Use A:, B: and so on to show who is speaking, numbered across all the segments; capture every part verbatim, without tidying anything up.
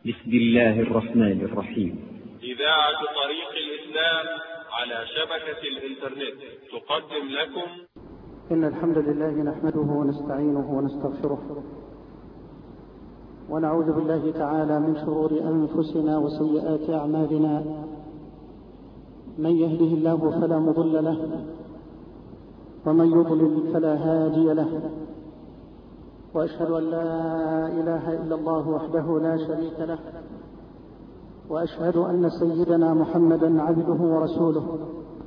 A: بسم الله الرحمن الرحيم.
B: إذاعة طريق الإسلام على شبكة الإنترنت تقدم لكم
C: إن الحمد لله نحمده ونستعينه ونستغفره ونعوذ بالله تعالى من شرور أنفسنا وسيئات أعمالنا. من يهده الله فلا مضل له ومن يضلل فلا هادي له، وأشهد أن لا إله إلا الله وحده لا شريك له، وأشهد أن سيدنا محمدا عبده ورسوله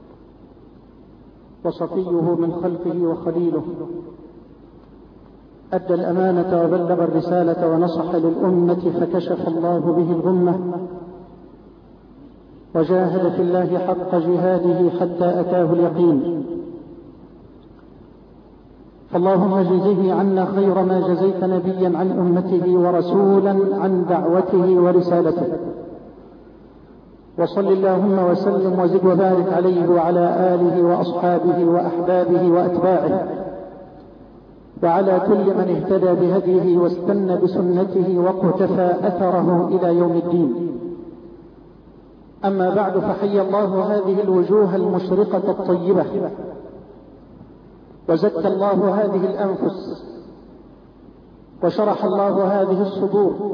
C: وصفيه من خلقه وخليله، أدى الأمانة وبلغ الرسالة ونصح للأمة فكشف الله به الغمة، وجاهد في الله حق جهاده حتى أتاه اليقين. فاللهم اجزه عنا خير ما جزيت نبيا عن أمته ورسولا عن دعوته ورسالته، وصل اللهم وسلم وزد وبارك عليه وعلى آله وأصحابه وأحبابه وأتباعه وعلى كل من اهتدى بهديه واستنى بسنته واقتفى أثره إلى يوم الدين. أما بعد، فحي الله هذه الوجوه المشرقة الطيبة، وزكى الله هذه الأنفس، وشرح الله هذه الصدور،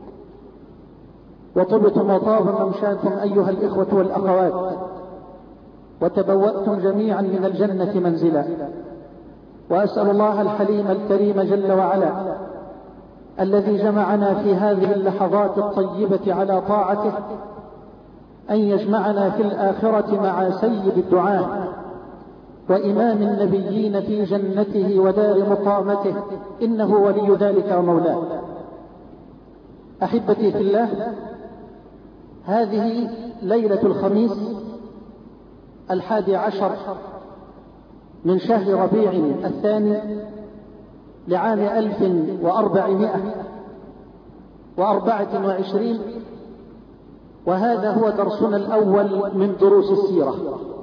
C: وطبتم وطاب ممشاكم أيها الإخوة والأخوات، وتبوأتم جميعا من الجنة منزلا. وأسأل الله الحليم الكريم جل وعلا الذي جمعنا في هذه اللحظات الطيبة على طاعته أن يجمعنا في الآخرة مع سيد الدعاة وإمام النبيين في جنته ودار مقامته، إنه ولي ذلك ومولاه. أحبتي في الله، هذه ليلة الخميس الحادي عشر من شهر ربيع الثاني لعام ألف وأربعمائة وأربعة وعشرين، وهذا هو درسنا الأول من دروس السيرة.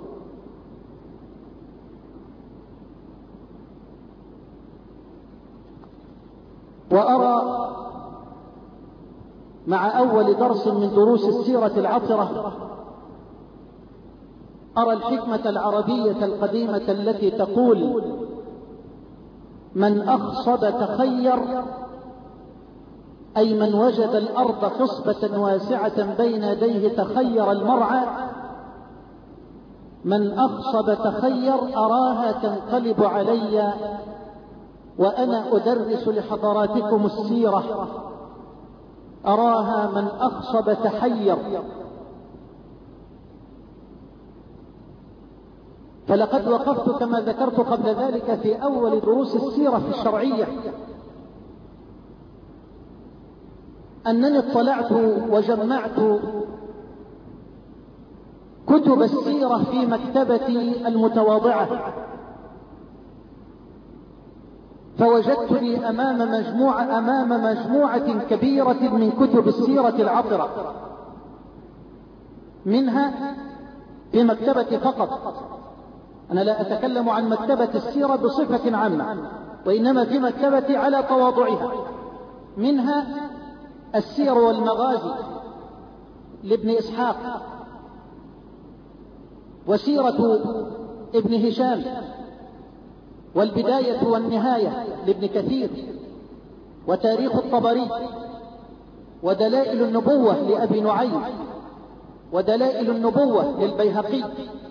C: وأرى مع أول درس من دروس السيرة العطرة أرى الحكمة العربية القديمة التي تقول: من أخصب تخير، أي من وجد الأرض خصبة واسعة بين يديه تخير المرعى. من أخصب تخير أراها تنقلب علي وأنا أدرس لحضراتكم السيرة، أراها من أخصب تحير. فلقد وقفت كما ذكرت قبل ذلك في أول دروس السيرة في الشرعية أنني اطلعت وجمعت كتب السيرة في مكتبتي المتواضعة، فوجدتني أمام مجموعة أمام مجموعة كبيرة من كتب السيرة العطرة، منها في مكتبتي فقط. أنا لا أتكلم عن مكتبة السيرة بصفة عامة، وإنما في مكتبتي على تواضعها. منها السير والمغازي لابن إسحاق، وسيرة ابن هشام، والبداية والنهاية لابن كثير، وتاريخ الطبري، ودلائل النبوة لأبي نعيم، ودلائل النبوة للبيهقي،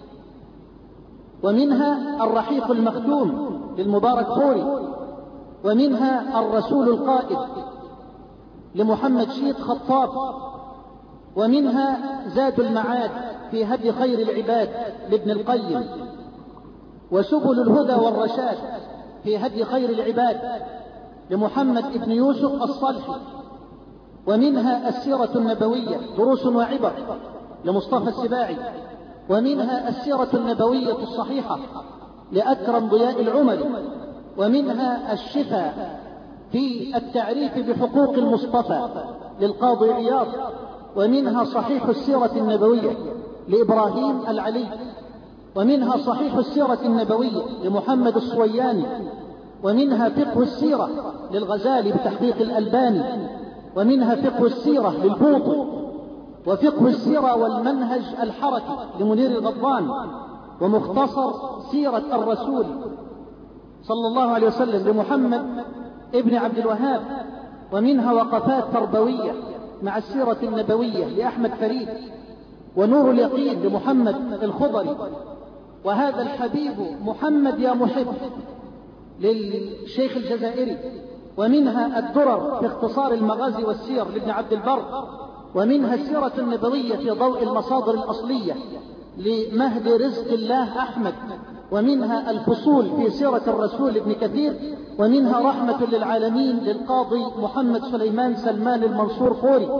C: ومنها الرحيق المختوم للمبارك فوري، ومنها الرسول القائد لمحمد شيد خطاب، ومنها زاد المعاد في هدي خير العباد لابن القيم، وسبل الهدى والرشاد في هدي خير العباد لمحمد بن يوسف الصلحي، ومنها السيرة النبوية دروس وعبر لمصطفى السباعي، ومنها السيرة النبوية الصحيحة لأكرم ضياء العمري، ومنها الشفاء في التعريف بحقوق المصطفى للقاضي عياض، ومنها صحيح السيرة النبوية لإبراهيم العلي، ومنها صحيح السيرة النبوية لمحمد الصوياني، ومنها فقه السيرة للغزالي بتحقيق الألباني، ومنها فقه السيرة للبوطي، وفقه السيرة والمنهج الحركي لمنير الغضبان، ومختصر سيرة الرسول صلى الله عليه وسلم لمحمد ابن عبد الوهاب، ومنها وقفات تربوية مع السيرة النبوية لأحمد فريد، ونور اليقين لمحمد الخضري، وهذا الحبيب محمد يا محب للشيخ الجزائري، ومنها الدرر في اختصار المغازي والسير لابن عبد البر، ومنها السيرة النبوية في ضوء المصادر الأصلية لمهدي رزق الله أحمد، ومنها الفصول في سيرة الرسول ابن كثير، ومنها رحمة للعالمين للقاضي محمد سليمان سلمان المنصور فوري.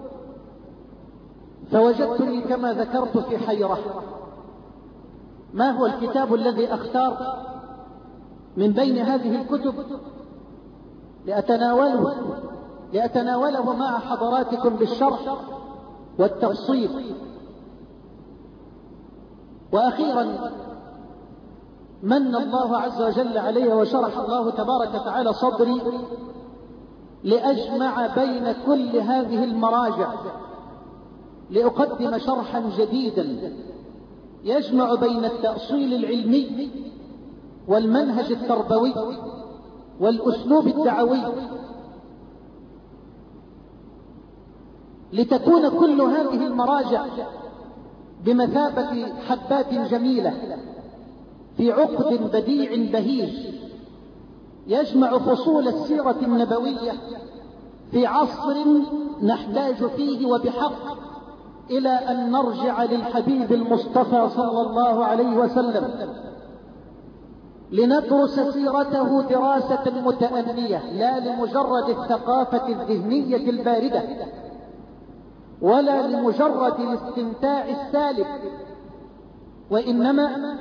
C: فوجدتني كما ذكرت في حيرة، ما هو الكتاب الذي أختار من بين هذه الكتب لأتناوله لأتناوله مع حضراتكم بالشرح والتفصيل. وأخيرا من الله عز وجل علي وشرح الله تبارك وتعالى صدري لأجمع بين كل هذه المراجع لأقدم شرحا جديدا يجمع بين التأصيل العلمي والمنهج التربوي والأسلوب الدعوي، لتكون كل هذه المراجع بمثابة حبات جميلة في عقد بديع بهيج يجمع فصول السيرة النبوية في عصر نحتاج فيه وبحق إلى أن نرجع للحبيب المصطفى صلى الله عليه وسلم لندرس سيرته دراسة متأنية، لا لمجرد الثقافة الذهنية الباردة ولا لمجرد الاستمتاع السالب، وإنما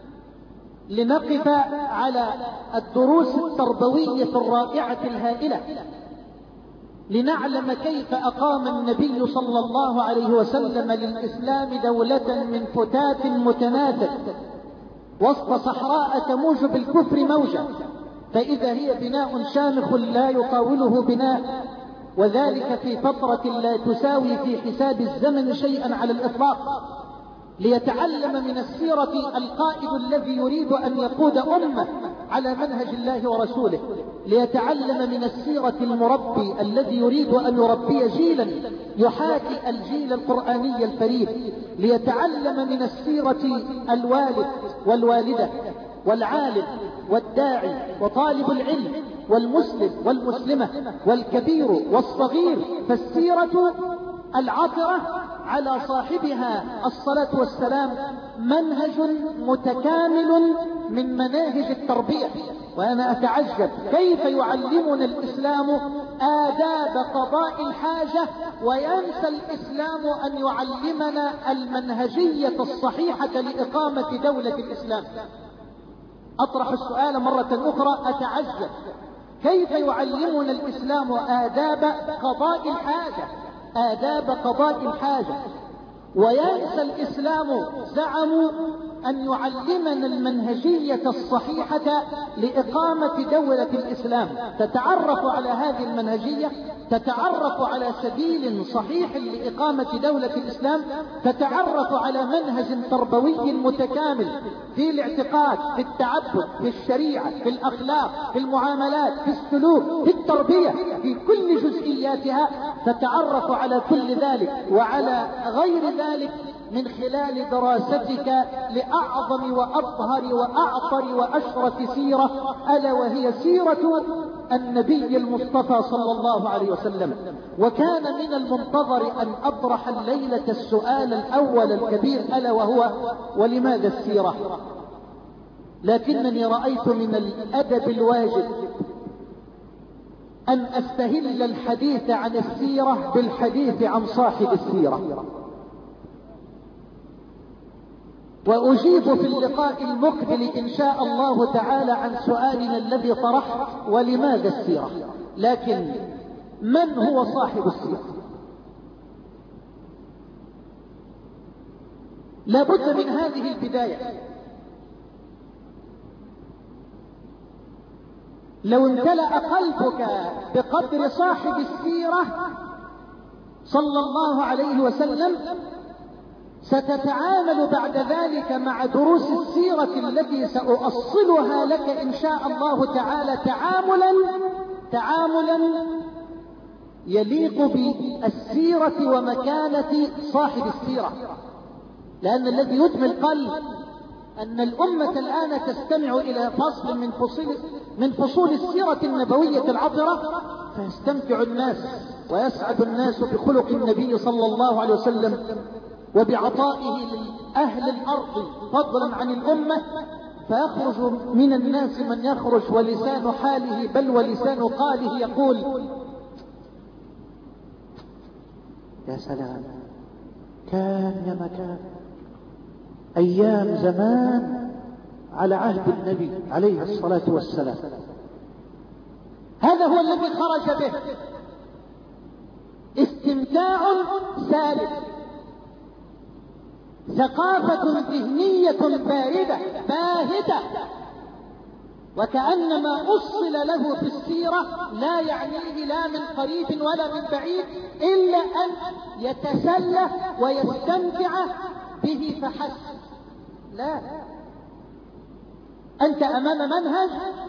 C: لنقف على الدروس التربوية الرائعة الهائلة، لنعلم كيف أقام النبي صلى الله عليه وسلم للإسلام دولة من فتات متناثر وسط صحراء تموج بالكفر موجة، فإذا هي بناء شامخ لا يقاوله بناء، وذلك في فترة لا تساوي في حساب الزمن شيئا على الإطلاق، ليتعلم من السيرة القائد الذي يريد أن يقود أمة على منهج الله ورسوله، ليتعلم من السيرة المربي الذي يريد أن يربي جيلا يحاكي الجيل القرآني الفريد، ليتعلم من السيرة الوالد والوالدة والعالم والداعي وطالب العلم والمسلم والمسلمة والكبير والصغير، فالسيرة العطرة على صاحبها الصلاة والسلام منهج متكامل من مناهج التربية. وأنا أتعجب كيف يعلمنا الإسلام آداب قضاء الحاجة وينسى الإسلام أن يعلمنا المنهجية الصحيحة لإقامة دولة الإسلام. أطرح السؤال مرة أخرى، أتعجب كيف يعلمنا الإسلام آداب قضاء الحاجة آداب قضاء الحاجة وينسى الإسلام زعموا أن يعلمنا المنهجية الصحيحة لإقامة دولة الإسلام. تتعرف على هذه المنهجية، تتعرف على سبيل صحيح لإقامة دولة الإسلام، تتعرف على منهج تربوي متكامل في الاعتقاد، في التعبد، في الشريعة، في الأخلاق، في المعاملات، في السلوك، في التربية، في كل جزئياتها. تتعرف على كل ذلك وعلى غير ذلك من خلال دراستك لأعظم وأطهر وأعطر وأشرف سيرة، ألا وهي سيرة النبي المصطفى صلى الله عليه وسلم. وكان من المنتظر أن أطرح الليلة السؤال الأول الكبير، ألا وهو ولماذا السيرة؟ لكنني رأيت من الأدب الواجب أن أستهل الحديث عن السيرة بالحديث عن صاحب السيرة، وأجيب في اللقاء المقبل إن شاء الله تعالى عن سؤالنا الذي طرحت ولماذا السيرة. لكن من هو صاحب السيرة؟ لابد من هذه البداية. لو امتلأ قلبك بقدر صاحب السيرة صلى الله عليه وسلم ستتعامل بعد ذلك مع دروس السيرة التي سأؤصلها لك إن شاء الله تعالى تعاملا تعاملا يليق بالسيرة ومكانة صاحب السيرة. لأن الذي يدمي القلب أن الأمة الآن تستمع إلى فصل من فصول من فصول السيرة النبوية العطرة، فيستمتع الناس ويسعد الناس بخلق النبي صلى الله عليه وسلم وبعطائه لأهل الأرض فضلا عن الأمة، فيخرج من الناس من يخرج ولسان حاله بل ولسان قاله يقول: يا سلام، كان يا مكان أيام زمان على عهد النبي عليه الصلاة والسلام. هذا هو الذي خرج به، استمتاع سالب، ثقافة ذهنية باردة باهتة، وكأنما أصل له في السيرة لا يعنيه لا من قريب ولا من بعيد إلا أن يتسلى ويستمتع به فحسب. لا، أنت أمام منهج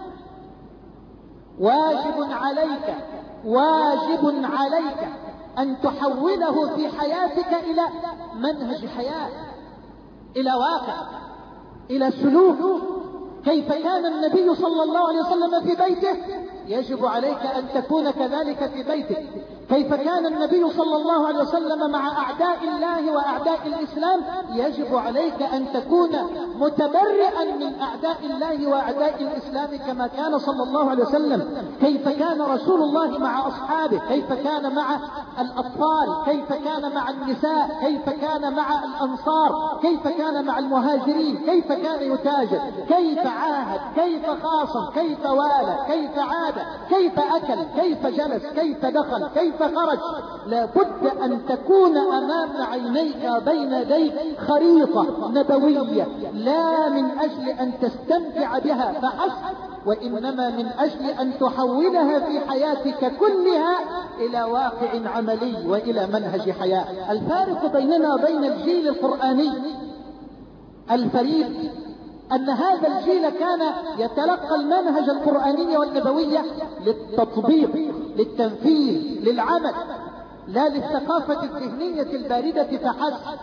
C: واجب عليك واجب عليك أن تحوله في حياتك إلى منهج حياة، إلى واقع، إلى سلوك. كيف كان النبي صلى الله عليه وسلم في بيته يجب عليك أن تكون كذلك في بيتك. كيف كان النبي صلى الله عليه وسلم مع أعداء الله وأعداء الإسلام يجب عليك أن تكون متبرئا من أعداء الله وأعداء الإسلام كما كان صلى الله عليه وسلم. كيف كان رسول الله مع أصحابه، كيف كان مع الأطفال، كيف كان مع النساء، كيف كان مع الأنصار، كيف كان مع المهاجرين، كيف كان يتاجر، كيف عاهد، كيف خاصم، كيف والى، كيف عاد، كيف أكل، كيف جلس، كيف دخل، كيف خرج. لا بد أن تكون أمام عينيك بين يديك خريطة نبوية، لا من أجل أن تستمتع بها فحسب، وإنما من أجل أن تحولها في حياتك كلها إلى واقع عملي وإلى منهج حياة. الفارق بيننا وبين الجيل القرآني الفريد أن هذا الجيل كان يتلقى المنهج القرآني والنبوي للتطبيق، للتنفيذ، للعمل، لا للثقافة الذهنية الباردة فحسب.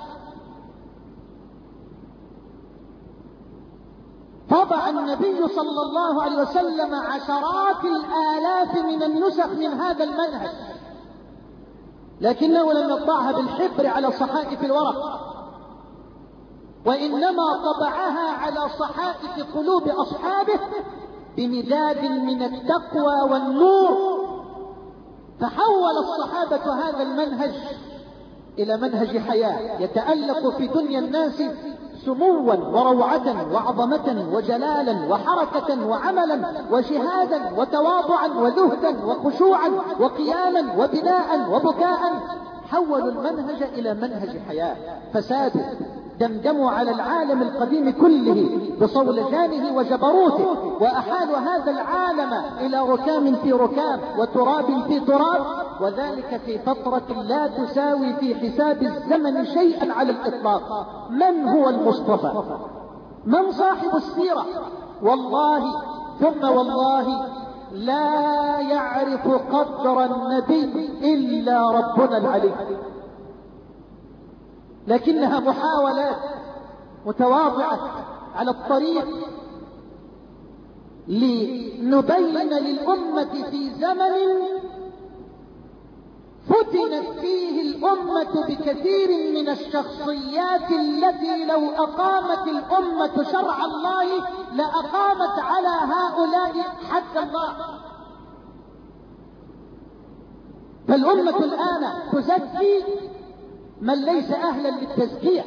C: طبع النبي صلى الله عليه وسلم عشرات الآلاف من النسخ من هذا المنهج، لكنه لم يطبعها بالحبر على صحائف الورق، وإنما طبعها على صحائف قلوب أصحابه بمداد من التقوى والنور. فحول الصحابة هذا المنهج إلى منهج حياة يتألق في دنيا الناس سموا وروعة وعظمة وجلالا وحركة وعملا وجهادا وتواضعا وزهدا وخشوعا وقياما وبناء وبكاء. حولوا المنهج إلى منهج حياة، فسادوا، دمدموا على العالم القديم كله بصولجانه وجبروته، وأحالوا هذا العالم إلى ركام في ركام وتراب في تراب، وذلك في فترة لا تساوي في حساب الزمن شيئا على الإطلاق. من هو المصطفى؟ من صاحب السيرة؟ والله ثم والله لا يعرف قدر النبي إلا ربنا العلي، لكنها محاولات متواضعة على الطريق لنبين للأمة في زمن فتنت فيه الأمة بكثير من الشخصيات التي لو أقامت الأمة شرع الله لأقامت على هؤلاء حد الله. فالأمة الآن تزكي من ليس أهلا للتزكية،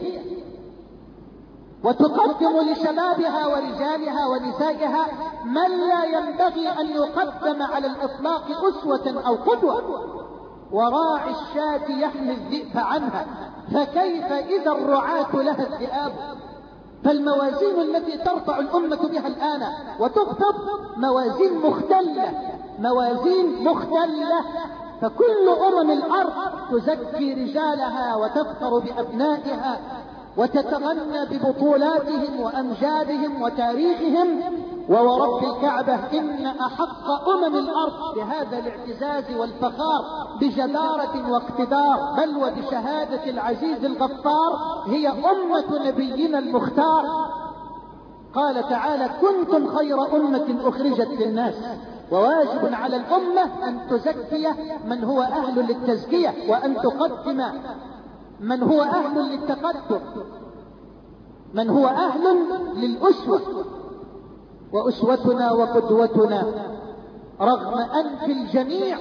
C: وتقدم لشبابها ورجالها ونسائها من لا ينبغي أن يقدم على الإطلاق أسوة أو قدوة. وراعي الشاة يحمي الذئب عنها، فكيف إذا الرعاة لها الذئاب؟ فالموازين التي ترفع الأمة بها الآن وتخفض موازين مختلة، موازين مختلة. فكل أمم الأرض تزكي رجالها وتفخر بأبنائها وتتغنى ببطولاتهم وأمجادهم وتاريخهم. وورب الكعبة إن أحق أمم الأرض بهذا الاعتزاز والفخار بجدارة واقتدار بل وبشهادة العزيز الغفار هي أمة نبينا المختار. قال تعالى: كنتم خير أمة أخرجت للناس. وواجب على الأمة أن تزكي من هو أهل للتزكية وأن تقدم من هو أهل للتقدم، من هو أهل للأسوة. وأسوتنا وقدوتنا رغم أنف الجميع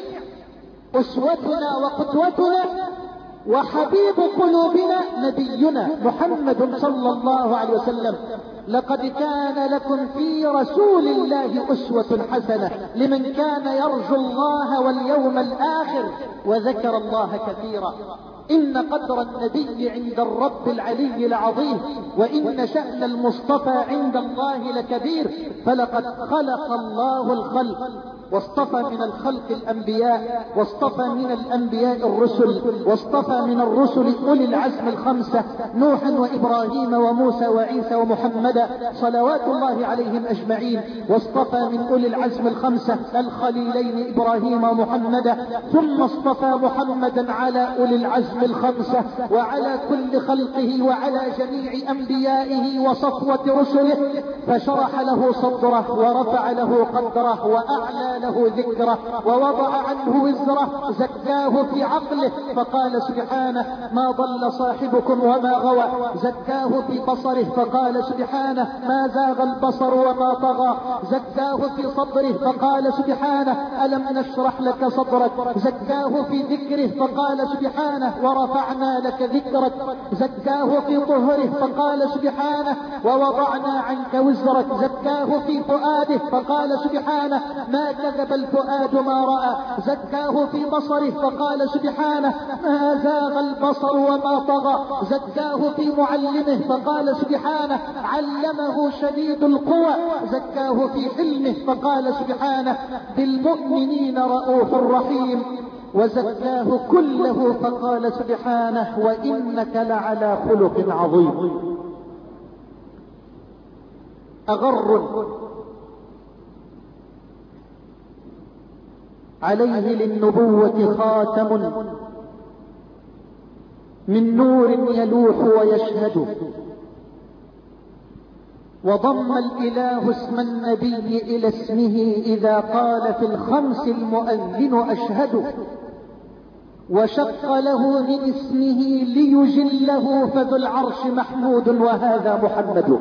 C: أسوتنا وقدوتنا وحبيب قلوبنا نبينا محمد صلى الله عليه وسلم. لقد كان لكم في رسول الله أسوة حسنة لمن كان يرجو الله واليوم الآخر وذكر الله كثيرا. إن قدر النبي عند الرب العلي العظيم وإن شأن المصطفى عند الله لكبير. فلقد خلق الله الخلق واصطفى من الخلق الأنبياء واصطفى من الأنبياء الرسل واصطفى من الرسل أولي العزم الخمسة نوحا وإبراهيم وموسى وعيسى ومحمدا صلوات الله عليهم أجمعين. واصطفى من أولي العزم الخمسة الخليلين إبراهيم ومحمدا ثم اصطفى محمدا على أولي العزم الخمسة وعلى كل خلقه وعلى جميع أنبيائه وصفوة رسله. فشرح له صدره ورفع له قدره وأعلى له ذكره ووضع عنه وزره. زكاه في عقله فقال سبحانه: ما ضل صاحبكم وما غوى. زكاه في بصره فقال سبحانه: ما زاغ البصر وما طغى. زكاه في صدره فقال سبحانه: ألم نشرح لك صدرك. زكاه في ذكره فقال سبحانه: ورفعنا لك ذكرك. زكاه في طهره فقال سبحانه: ووضعنا عنك وزرك. زكاه في فؤاده فقال سبحانه: ما كذب الفؤاد ما رأى. زكاه في بصره فقال سبحانه: ما زاغ البصر وما طغى. زكاه في معلمه فقال سبحانه: علمه شديد القوى. زكاه في حلمه فقال سبحانه: بالمؤمنين رؤوف رحيم. وزكاه كله فقال سبحانه: وإنك لعلى خلق عظيم. أغر عليه للنبوة خاتم من نور يلوح ويشهد. وضم الإله اسم النبي إلى اسمه إذا قال في الخمس المؤذن أشهد. وشق له من اسمه ليجله فذو العرش محمود وهذا محمد.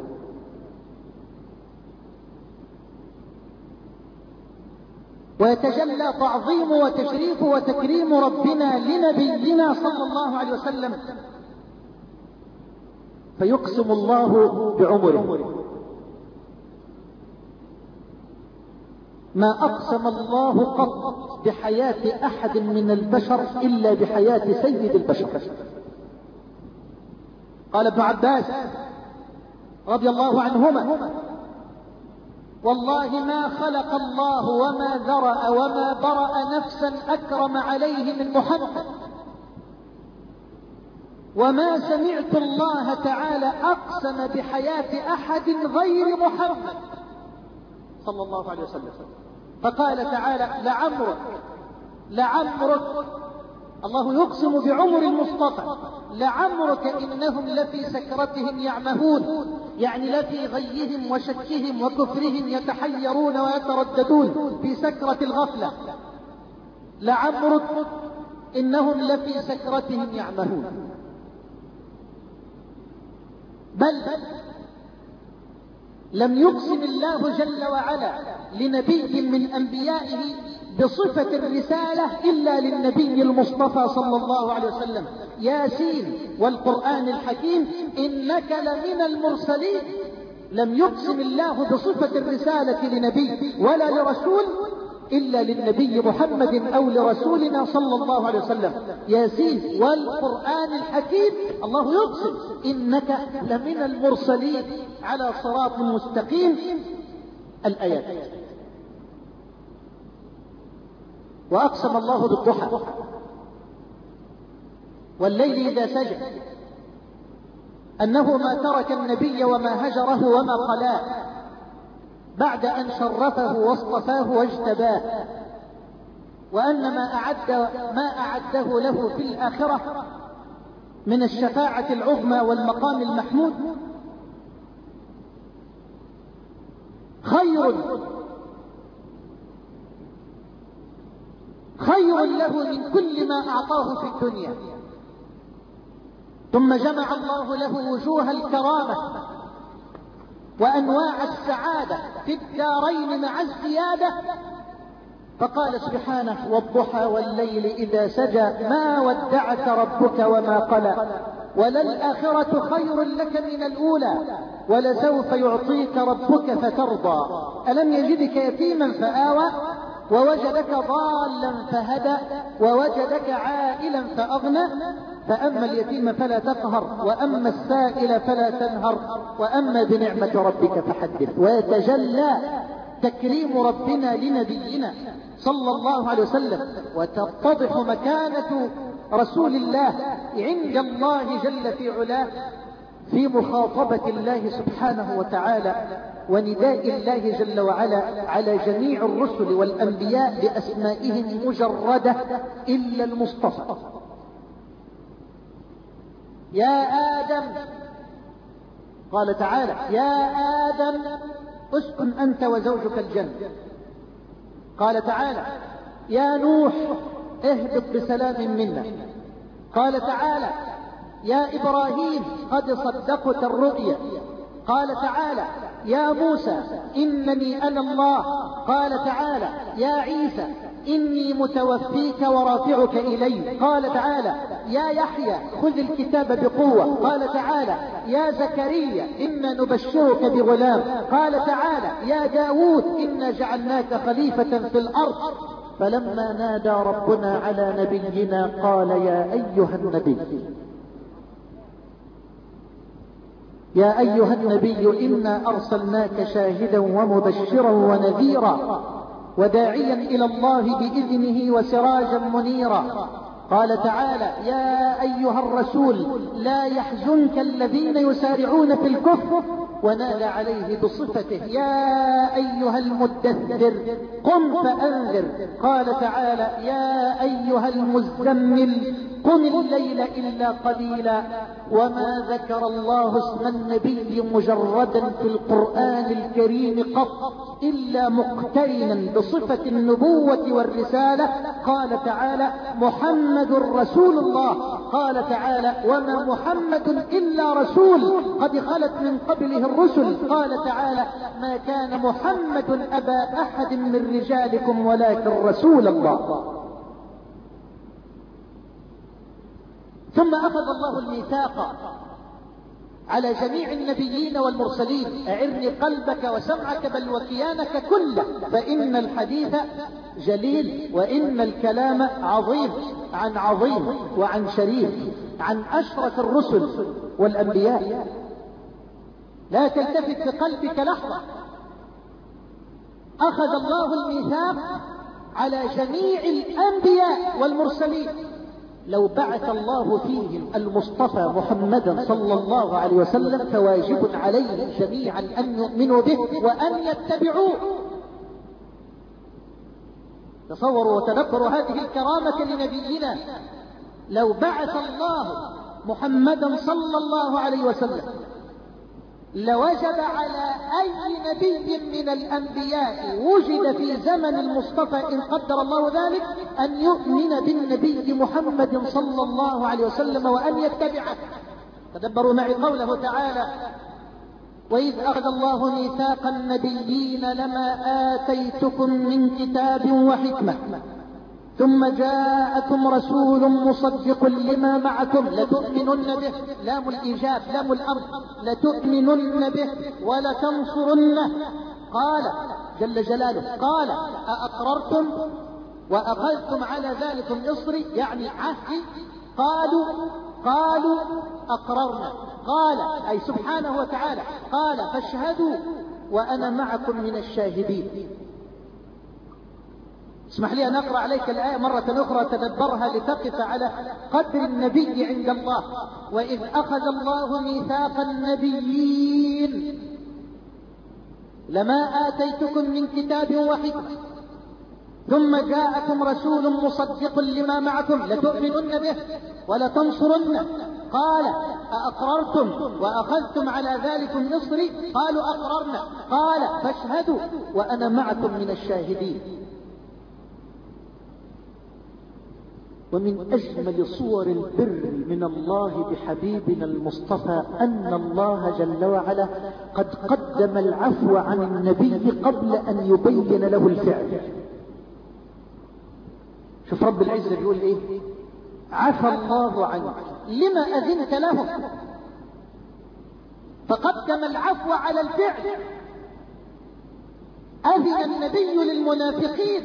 C: ويتجلى تعظيم وتشريف وتكريم ربنا لنبينا صلى الله عليه وسلم فيقسم الله بعمره. ما أقسم الله قط بحياة أحد من البشر إلا بحياة سيد البشر. قال ابن عباس رضي الله عنهما: والله ما خلق الله وما ذرأ وما برأ نفسا أكرم عليه من محمد، وما سمعت الله تعالى أقسم بحياة أحد غير محمد صلى الله عليه وسلم. فقال تعالى: لعمرك لعمرك، الله يقسم بعمر المصطفى، لعمرك إنهم لفي سكرتهم يعمهون، يعني لفي غيهم وشكهم وكفرهم يتحيرون ويترددون في سكرة الغفلة. لعمرك إنهم لفي سكرتهم يعمهون. بل لم يقسم الله جل وعلا لنبي من أنبيائه بصفة الرسالة إلا للنبي المصطفى صلى الله عليه وسلم. ياسين والقرآن الحكيم إنك لمن المرسلين. لم يقسم الله بصفة الرسالة لنبي ولا لرسول إلا للنبي محمد أو لرسولنا صلى الله عليه وسلم. ياسين والقرآن الحكيم، الله يقسم إنك لمن المرسلين على صراط مستقيم. الآيات. وأقسم الله بالضحى والليل إذا سجى أنه ما ترك النبي وما هجره وما قلاه بعد أن شرفه واصطفاه واجتباه، وأن ما أعد ما أعده له في الآخرة من الشفاعة العظمى والمقام المحمود خير خير له من كل ما أعطاه في الدنيا. ثم جمع الله له وجوه الكرامة وأنواع السعادة في الدارين مع الزيادة، فقال سبحانه: والضحى والليل إذا سجى ما ودعك ربك وما قلى وللآخرة خير لك من الأولى ولسوف يعطيك ربك فترضى ألم يجدك يتيما فآوى ووجدك ضالا فهدى ووجدك عائلا فأغنى فأما اليتيم فلا تقهر وأما السائل فلا تنهر وأما بنعمة ربك فحدث. ويتجلى تكريم ربنا لنبينا صلى الله عليه وسلم، وتتضح مكانة رسول الله عند الله جل في علاه في مخاطبة الله سبحانه وتعالى ونداء الله جل وعلا على جميع الرسل والأنبياء بأسمائهم مجردة إلا المصطفى. يا آدم، قال تعالى: يا آدم اسكن أنت وزوجك الجنة. قال تعالى: يا نوح اهبط بسلام منا. قال تعالى: يا إبراهيم قد صدقت الرؤيا. قال تعالى: يا موسى إنني أنا الله. قال تعالى: يا عيسى إني متوفيك ورافعك إلي. قال تعالى: يا يحيى خذ الكتاب بقوة. قال تعالى: يا زكريا إنا نبشرك بغلام. قال تعالى: يا داود إنا جعلناك خليفة في الأرض. فلما نادى ربنا على نبينا قال: يا أيها النبي يا أيها النبي إنا أرسلناك شاهدا ومبشرا ونذيرا وداعيا إلى الله بإذنه وسراجا منيرا. قال تعالى: يا أيها الرسول لا يحزنك الذين يسارعون في الكفر. ونادى عليه بصفته: يا أيها المدثر قم فأنذر. قال تعالى: يا أيها المزمل قم الليل إلا قليلا. وما ذكر الله اسم النبي مجردا في القرآن الكريم قط إلا مقترنا بصفة النبوة والرسالة. قال تعالى: محمد رسول الله. قال تعالى: وما محمد إلا رسول قد خلت من قبله الرسل. قال تعالى: ما كان محمد أبا أحد من رجالكم ولكن رسول الله. ثم أخذ الله الميثاق على جميع النبيين والمرسلين: أعرني قلبك وسمعك بل وكيانك كله فإن الحديث جليل وإن الكلام عظيم عن عظيم وعن شريف عن أشرف الرسل والأنبياء. لا تلتفت بقلبك لحظة. أخذ الله الميثاق على جميع الأنبياء والمرسلين. لو بعث الله فيهم المصطفى محمدا صلى الله عليه وسلم فواجب عليهم جميعا أن يؤمنوا به وأن يتبعوه. تصوروا وتدبروا هذه الكرامة لنبينا. لو بعث الله محمدا صلى الله عليه وسلم لوجب على أي نبي من الأنبياء وجد في زمن المصطفى إن قدر الله ذلك أن يؤمن بالنبي محمد صلى الله عليه وسلم وأن يتبعه. تدبروا معي قوله تعالى: وإذ أخذ الله ميثاق النبيين لما آتيتكم من كتاب وحكمة ثم جاءكم رسول مصدق لما معكم لتؤمنن به. لام الإيجاب لام الأمر. لتؤمنن به ولتنصرنه قال جل جلاله قال أأقررتم وأخذتم على ذلكم إصري يعني عهدي؟ قالوا قالوا أقررنا. قال أي سبحانه وتعالى قال فاشهدوا وأنا معكم من الشاهدين. اسمح لي أن أقرأ عليك الآية مرة أخرى تدبرها لتقف على قدر النبي عند الله. وإذ أخذ الله ميثاق النبيين لما آتيتكم من كتاب وحكمة ثم جاءكم رسول مصدق لما معكم لتؤمنن به ولتنصرنه. قال أأقررتم وأخذتم على ذلكم إصري؟ قالوا أقررنا. قال فاشهدوا وأنا معكم من الشاهدين. ومن أجمل صور البر من الله بحبيبنا المصطفى أن الله جل وعلا قد قدم العفو عن النبي قبل أن يبين له الفعل. شوف رب العزة بيقول إيه؟ عفى الله عنك لما أذنت لهم، فقدم العفو على الفعل. أذن النبي للمنافقين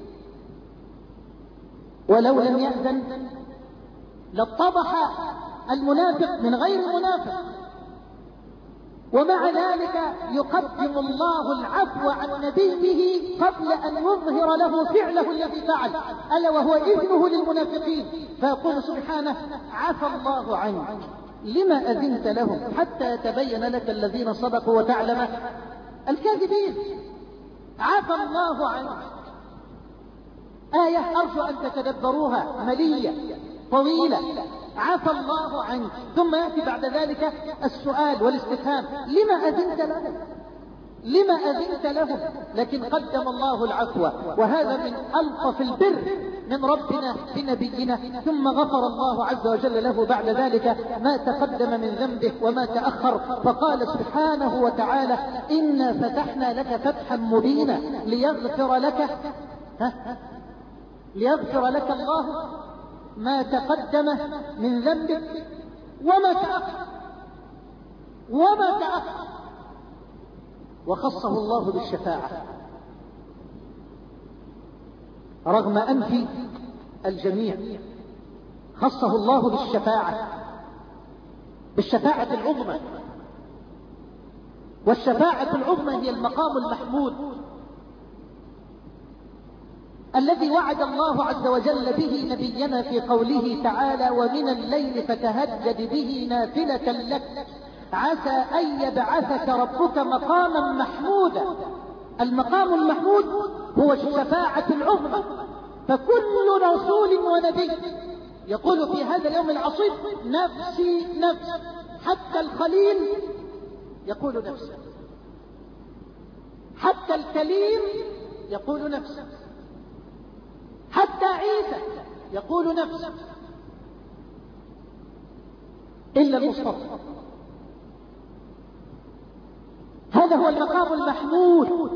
C: ولو لم يأذن لاتضح المنافق من غير منافق. ومع ذلك يقدم الله العفو عن نبيه قبل أن يظهر له فعله الذي فعل، ألا وهو إذنه للمنافقين. فيقول سبحانه عفى الله عنك لما أذنت لهم حتى يتبين لك الذين صدقوا وتعلم الكاذبين. عفى الله عنك آية أرجو أن تتدبروها ملية طويلة. عفى الله عنك ثم يأتي بعد ذلك السؤال والاستفهام لما أذنت لهم؟ لما أذنت لهم؟ لكن قدم الله العفو، وهذا من ألطف البر من ربنا بنبينا. ثم غفر الله عز وجل له بعد ذلك ما تقدم من ذنبه وما تأخر. فقال سبحانه وتعالى إنا فتحنا لك فتحا مبينا ليغفر لك ها ليغفر لك الله ما تقدم من ذنبك وما تأخر وما تأخر. وخصه الله بالشفاعة رغم أنف الجميع، خصه الله بالشفاعة بالشفاعة العظمى. والشفاعة العظمى هي المقام المحمود الذي وعد الله عز وجل به نبينا في قوله تعالى ومن الليل فتهجد به نافلة لك عسى أن يبعثك ربك مقاما محمودا. المقام المحمود هو الشفاعة العظمى. فكل رسول ونبي يقول في هذا اليوم العصيب نفسي نفسي، حتى الخليل يقول نفسه، حتى الكليم يقول نفسه، حتى عيسى يقول نفسه، إلا المصطفى. هذا هو المقام المحمود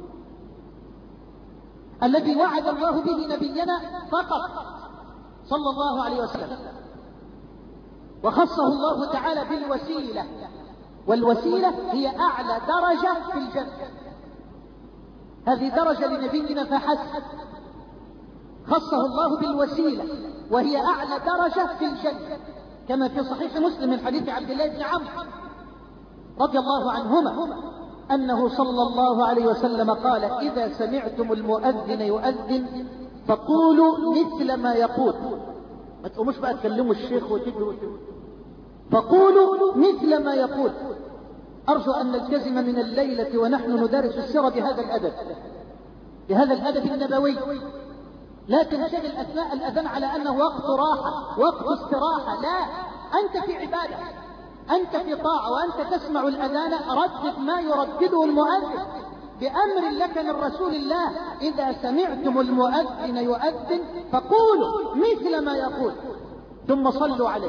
C: الذي وعد الله به نبينا فقط صلى الله عليه وسلم، وخصه الله تعالى بالوسيلة. والوسيلة هي أعلى درجة في الجنة، هذه درجة لنبينا فحسب. خصه الله بالوسيلة وهي أعلى درجة في الجنة، كما في صحيح مسلم من حديث عبد الله بن عمرو رضي الله عنهما أنه صلى الله عليه وسلم قال إذا سمعتم المؤذن يؤذن فقولوا مثل ما يقول. ما تقوموش بقى تكلموا الشيخ وتجروا، فقولوا مثل ما يقول. أرجو أن نلتزم من الليلة ونحن ندرس السيرة بهذا الأدب، بهذا الأدب النبوي. لا تنشغل أثناء الأذان على أنه وقت راحة وقت استراحة، لا، أنت في عبادة، أنت في طاعة، وأنت تسمع الأذان ردد ما يردده المؤذن بأمر لك من رسول الله. إذا سمعتم المؤذن يؤذن فقولوا مثل ما يقول ثم صلوا عليه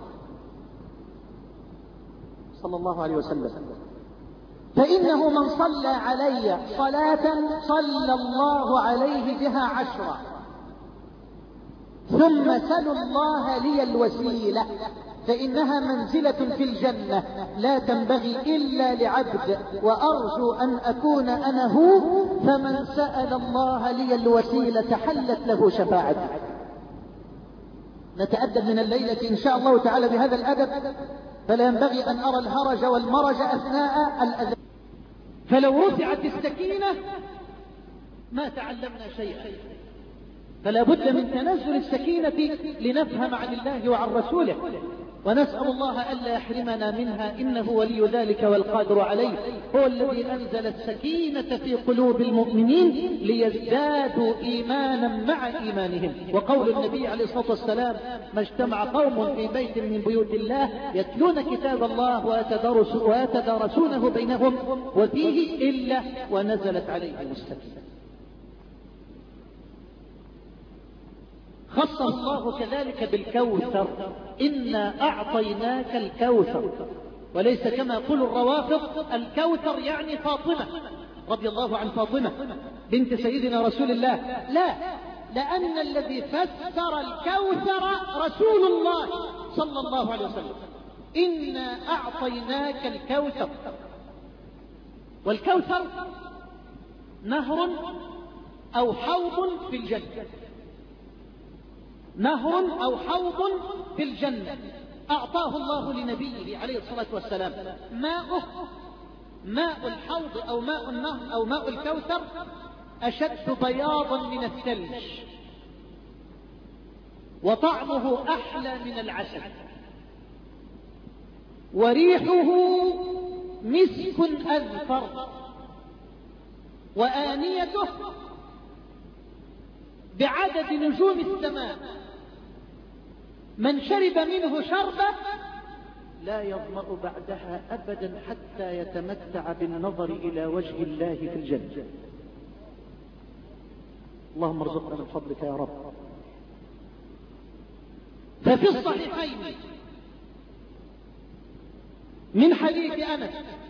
C: صلى الله عليه وسلم. فإنه من صلى علي صلاة صلى الله عليه بها عشرة. ثم سلوا الله لي الوسيلة فإنها منزلة في الجنة لا تنبغي إلا لعبد، وأرجو أن أكون أنا هو، فمن سأل الله لي الوسيلة حلت له شفاعتي. نتأدب من الليلة إن شاء الله تعالى بهذا الأدب، فلا ينبغي أن أرى الهرج والمرج أثناء الأذان. فلو رفعت السكينة ما تعلمنا شيئا، فلا بد من تنزل السكينة لنفهم عن الله وعن رسوله، ونسأل الله ألا يحرمنا منها، إنه ولي ذلك والقادر عليه. هو الذي أنزل السكينة في قلوب المؤمنين ليزدادوا إيمانا مع إيمانهم. وقول النبي عليه الصلاة والسلام: ما اجتمع قوم في بيت من بيوت الله يتلون كتاب الله ويتدارسونه بينهم وفيه إلا ونزلت عليهم السكينة. خصه الله كذلك بالكوثر: إنا أعطيناك الكوثر، وليس كما يقول الروافض الكوثر يعني فاطمة رضي الله عن فاطمة بنت سيدنا رسول الله. لا، لأن الذي فسر الكوثر رسول الله صلى الله عليه وسلم: إنا أعطيناك الكوثر. والكوثر نهر أو حوض في الجنة، نهر أو حوض في الجنة أعطاه الله لنبيه عليه الصلاة والسلام. ماءه ماء الحوض أو ماء النهر أو ماء الكوثر أشد بياضا من الثلج، وطعمه أحلى من العسل، وريحه مسك أذفر، وآنيته بعدد نجوم السماء. من شرب منه شربة لا يظمأ بعدها أبدا حتى يتمتع بالنظر إلى وجه الله في الجنة. اللهم ارزقنا من فضلك يا رب. ففي الصحيحين من حديث أنس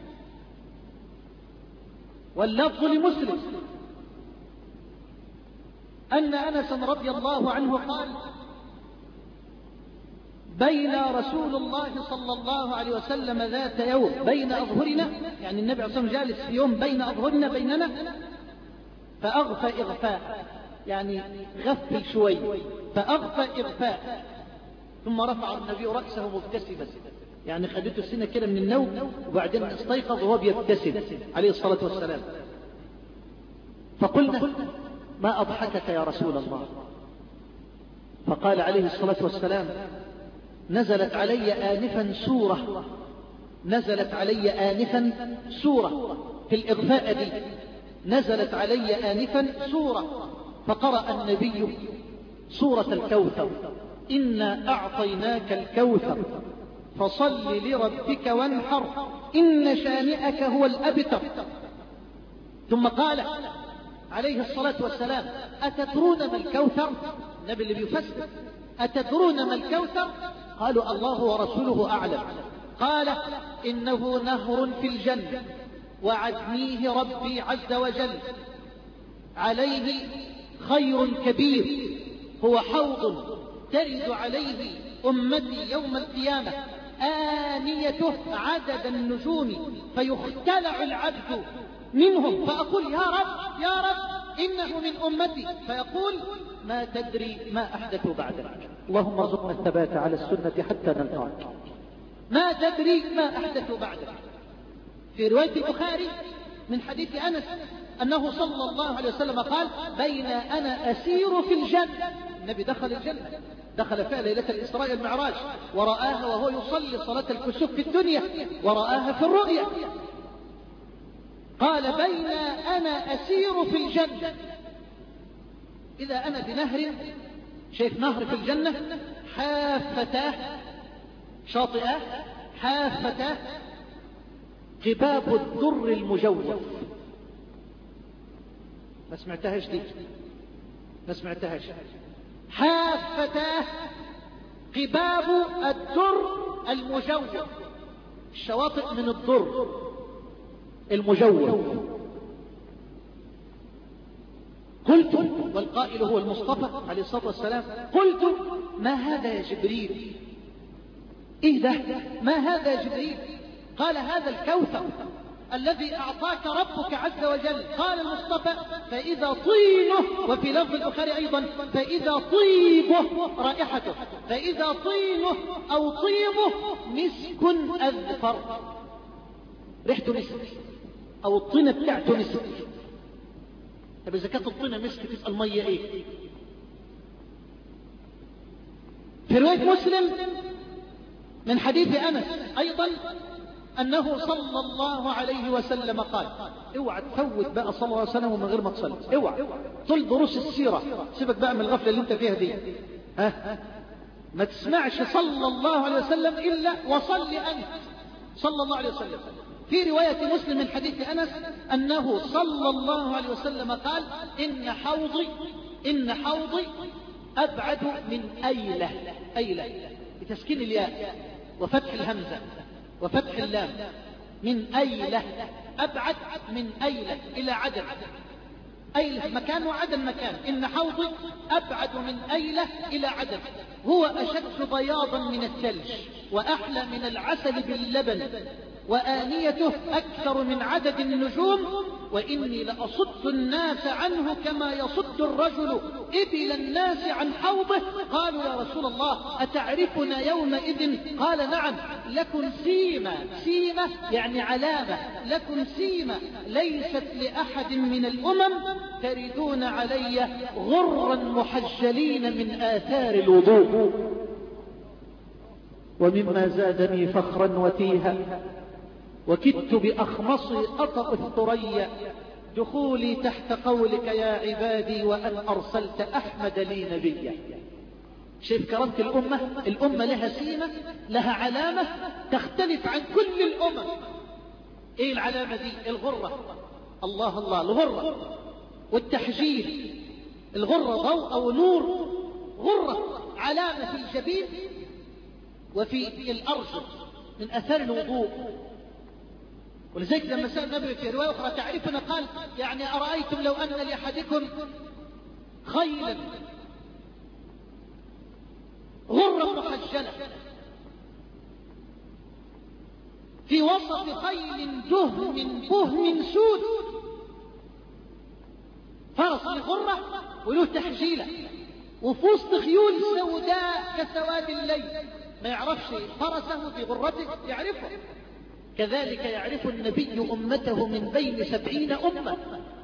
C: واللفظ لمسلم أن أنس رضي الله عنه قال: بين رسول الله صلى الله عليه وسلم ذات يوم بين أظهرنا، يعني النبي عليه الصلاة والسلام جالس في يوم بين أظهرنا بيننا، فأغفى إغفاء، يعني غفل شوي، فأغفى إغفاء، ثم رفع النبي رأسه مبتسما، يعني خدته السنة كده من النوم وبعدين استيقظ وهو بيبتسم عليه الصلاة والسلام. فقلنا: ما أضحكك يا رسول الله؟ فقال عليه الصلاة والسلام: نزلت علي آنفا سورة، نزلت علي آنفا سورة في الإغفاء دي، نزلت علي آنفا سورة، فقرأ النبي سورة الكوثر: إنا أعطيناك الكوثر فصل لربك وانحر إن شانئك هو الأبتر. ثم قال عليه الصلاة والسلام: أتدرون ما الكوثر؟ النبي اللي بيفسر: أتدرون ما الكوثر؟ قالوا: الله ورسوله أعلم. قال: إنه نهر في الجنة وعزميه ربي عز وجل، عليه خير كبير، هو حوض ترد عليه أمتي يوم القيامة، آنيته عدد النجوم، فيختلع العبد منهم، فأقول: يا رب يا رب إنه من أمتي، فيقول: ما تدري ما أحدث بعدك. اللهم ارزقنا الثبات على السنة حتى نلقاك. ما تدري ما أحدث بعدك. في رواية البخاري من حديث أنس أنه صلى الله عليه وسلم قال: بين أنا أسير في الجنة، النبي دخل الجنة، دخل فيها ليلة الإسراء والمعراج، ورآها وهو يصلي صلاة الكسوف في الدنيا، ورآها في الرؤيا. قال: بين أنا أسير في الجنة، إذا أنا بنهر، شايف نهر في الجنة، حافتاه شاطئاه، حافتاه قباب الدر المجوف. ما سمعتهاش دي؟ ما سمعتهاش. حافتاه قباب الدر المجوف، الشواطئ من الدر المجوف. قلت: والقائل هو المصطفى عليه الصلاة والسلام. قلت ما هذا يا جبريل؟ إيه ده؟ ما هذا يا جبريل؟ قال هذا الكوثر الذي أعطاك ربك عز وجل. قال المصطفى فإذا طينه، وفي لفظ البخاري أيضا فإذا طيبه رائحته، فإذا طينه أو طيبه مسك أذفر، ريحته مسك أو الطينة بتاعته مسك. طب إذا كانت الطينة مسك تبقى المية إيه؟ في رواية مسلم من حديث أنس أيضا أنه صلى الله عليه وسلم قال، اوعى تفوت بقى صلى الله عليه وسلم ومن غير ما تصلي، اوعى طول دروس السيرة، سيبك بقى من الغفلة اللي انت فيها دي، ها ما تسمعش صلى الله عليه وسلم إلا وصلي أنت صلى الله عليه وسلم. في رواية مسلم من حديث أنس أنه صلى الله عليه وسلم قال إن حوضي إن حوضي أبعد من أيلة، أيلة بتسكين الياء وفتح الهمزة وفتح اللام، من أيلة، أبعد من أيلة إلى عدن، أيلة مكان وعدن مكان، إن حوضي أبعد من أيلة إلى عدن، هو أشد بياضا من الثلج وأحلى من العسل باللبن، وآنيته أكثر من عدد النجوم، وإني لأصد الناس عنه كما يصد الرجل إبل الناس عن حوضه. قالوا يا رسول الله أتعرفنا يومئذ؟ قال نعم، لكم سيمة، سيمة يعني علامة، لكم سيمة ليست لأحد من الأمم تردون علي غرا محجلين من آثار الوضوء. ومما زادني فخرا وتيها وكدت بأخمصي أطأ الثريا دخولي تحت قولك يا عبادي وأن أرسلت أحمد لي نبيا. شايف كرامة الأمة؟ الأمة لها سيمة، لها علامة تختلف عن كل الأمم. إيه العلامة دي؟ الغرة، الله الله، الغرة والتحجيل. الغرة ضوء أو نور، غرة علامة في الجبين وفي الأرجل من أثار الوضوء. ولذلك لما سأل النبي في رواية أخرى تعرفنا قال يعني أرأيتم لو أن لأحدكم خيلا غرة محجلة في وسط خيل دهم بهم سود، فرس غرة وله تحجيلة، وفي وسط خيول سوداء كسواد الليل، ما يعرفش فرسه في غرته يعرفه. كذلك يعرف النبي أمته من بين سبعين أمة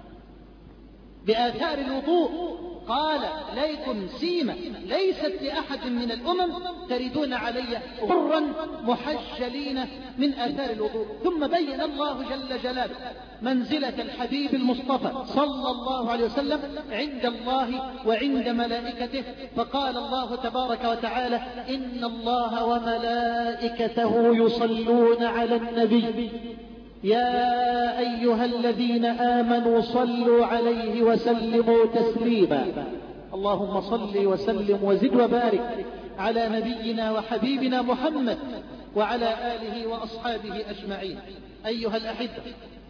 C: بآثار الوضوء. قال ليكم سيمة ليست لأحد من الأمم تردون علي غرا محجلين من آثار الوضوء. ثم بين الله جل جلاله منزلة الحبيب المصطفى صلى الله عليه وسلم عند الله وعند ملائكته، فقال الله تبارك وتعالى إن الله وملائكته يصلون على النبي يا أيها الذين آمنوا صلوا عليه وسلموا تسليما. اللهم صل وسلم وزد وبارك على نبينا وحبيبنا محمد وعلى آله وأصحابه أجمعين. أيها الأحبة،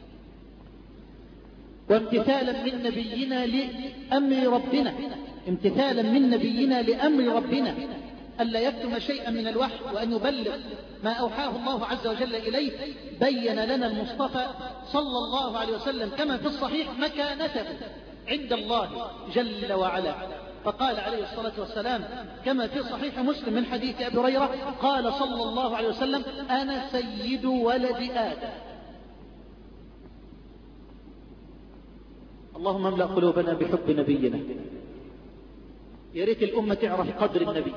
C: وامتثالا من نبينا لأمر ربنا، امتثالا من نبينا لأمر ربنا ألا يكتم شيئا من الوحي وأن يبلغ ما أوحاه الله عز وجل إليه، بين لنا المصطفى صلى الله عليه وسلم كما في الصحيح مكانته عند الله جل وعلا. فقال عليه الصلاة والسلام كما في صحيح مسلم من حديث أبي هريرة قال صلى الله عليه وسلم أنا سيد ولد آدم. اللهم املأ قلوبنا بحب نبينا. يا ريت الأمة تعرف قدر النبي،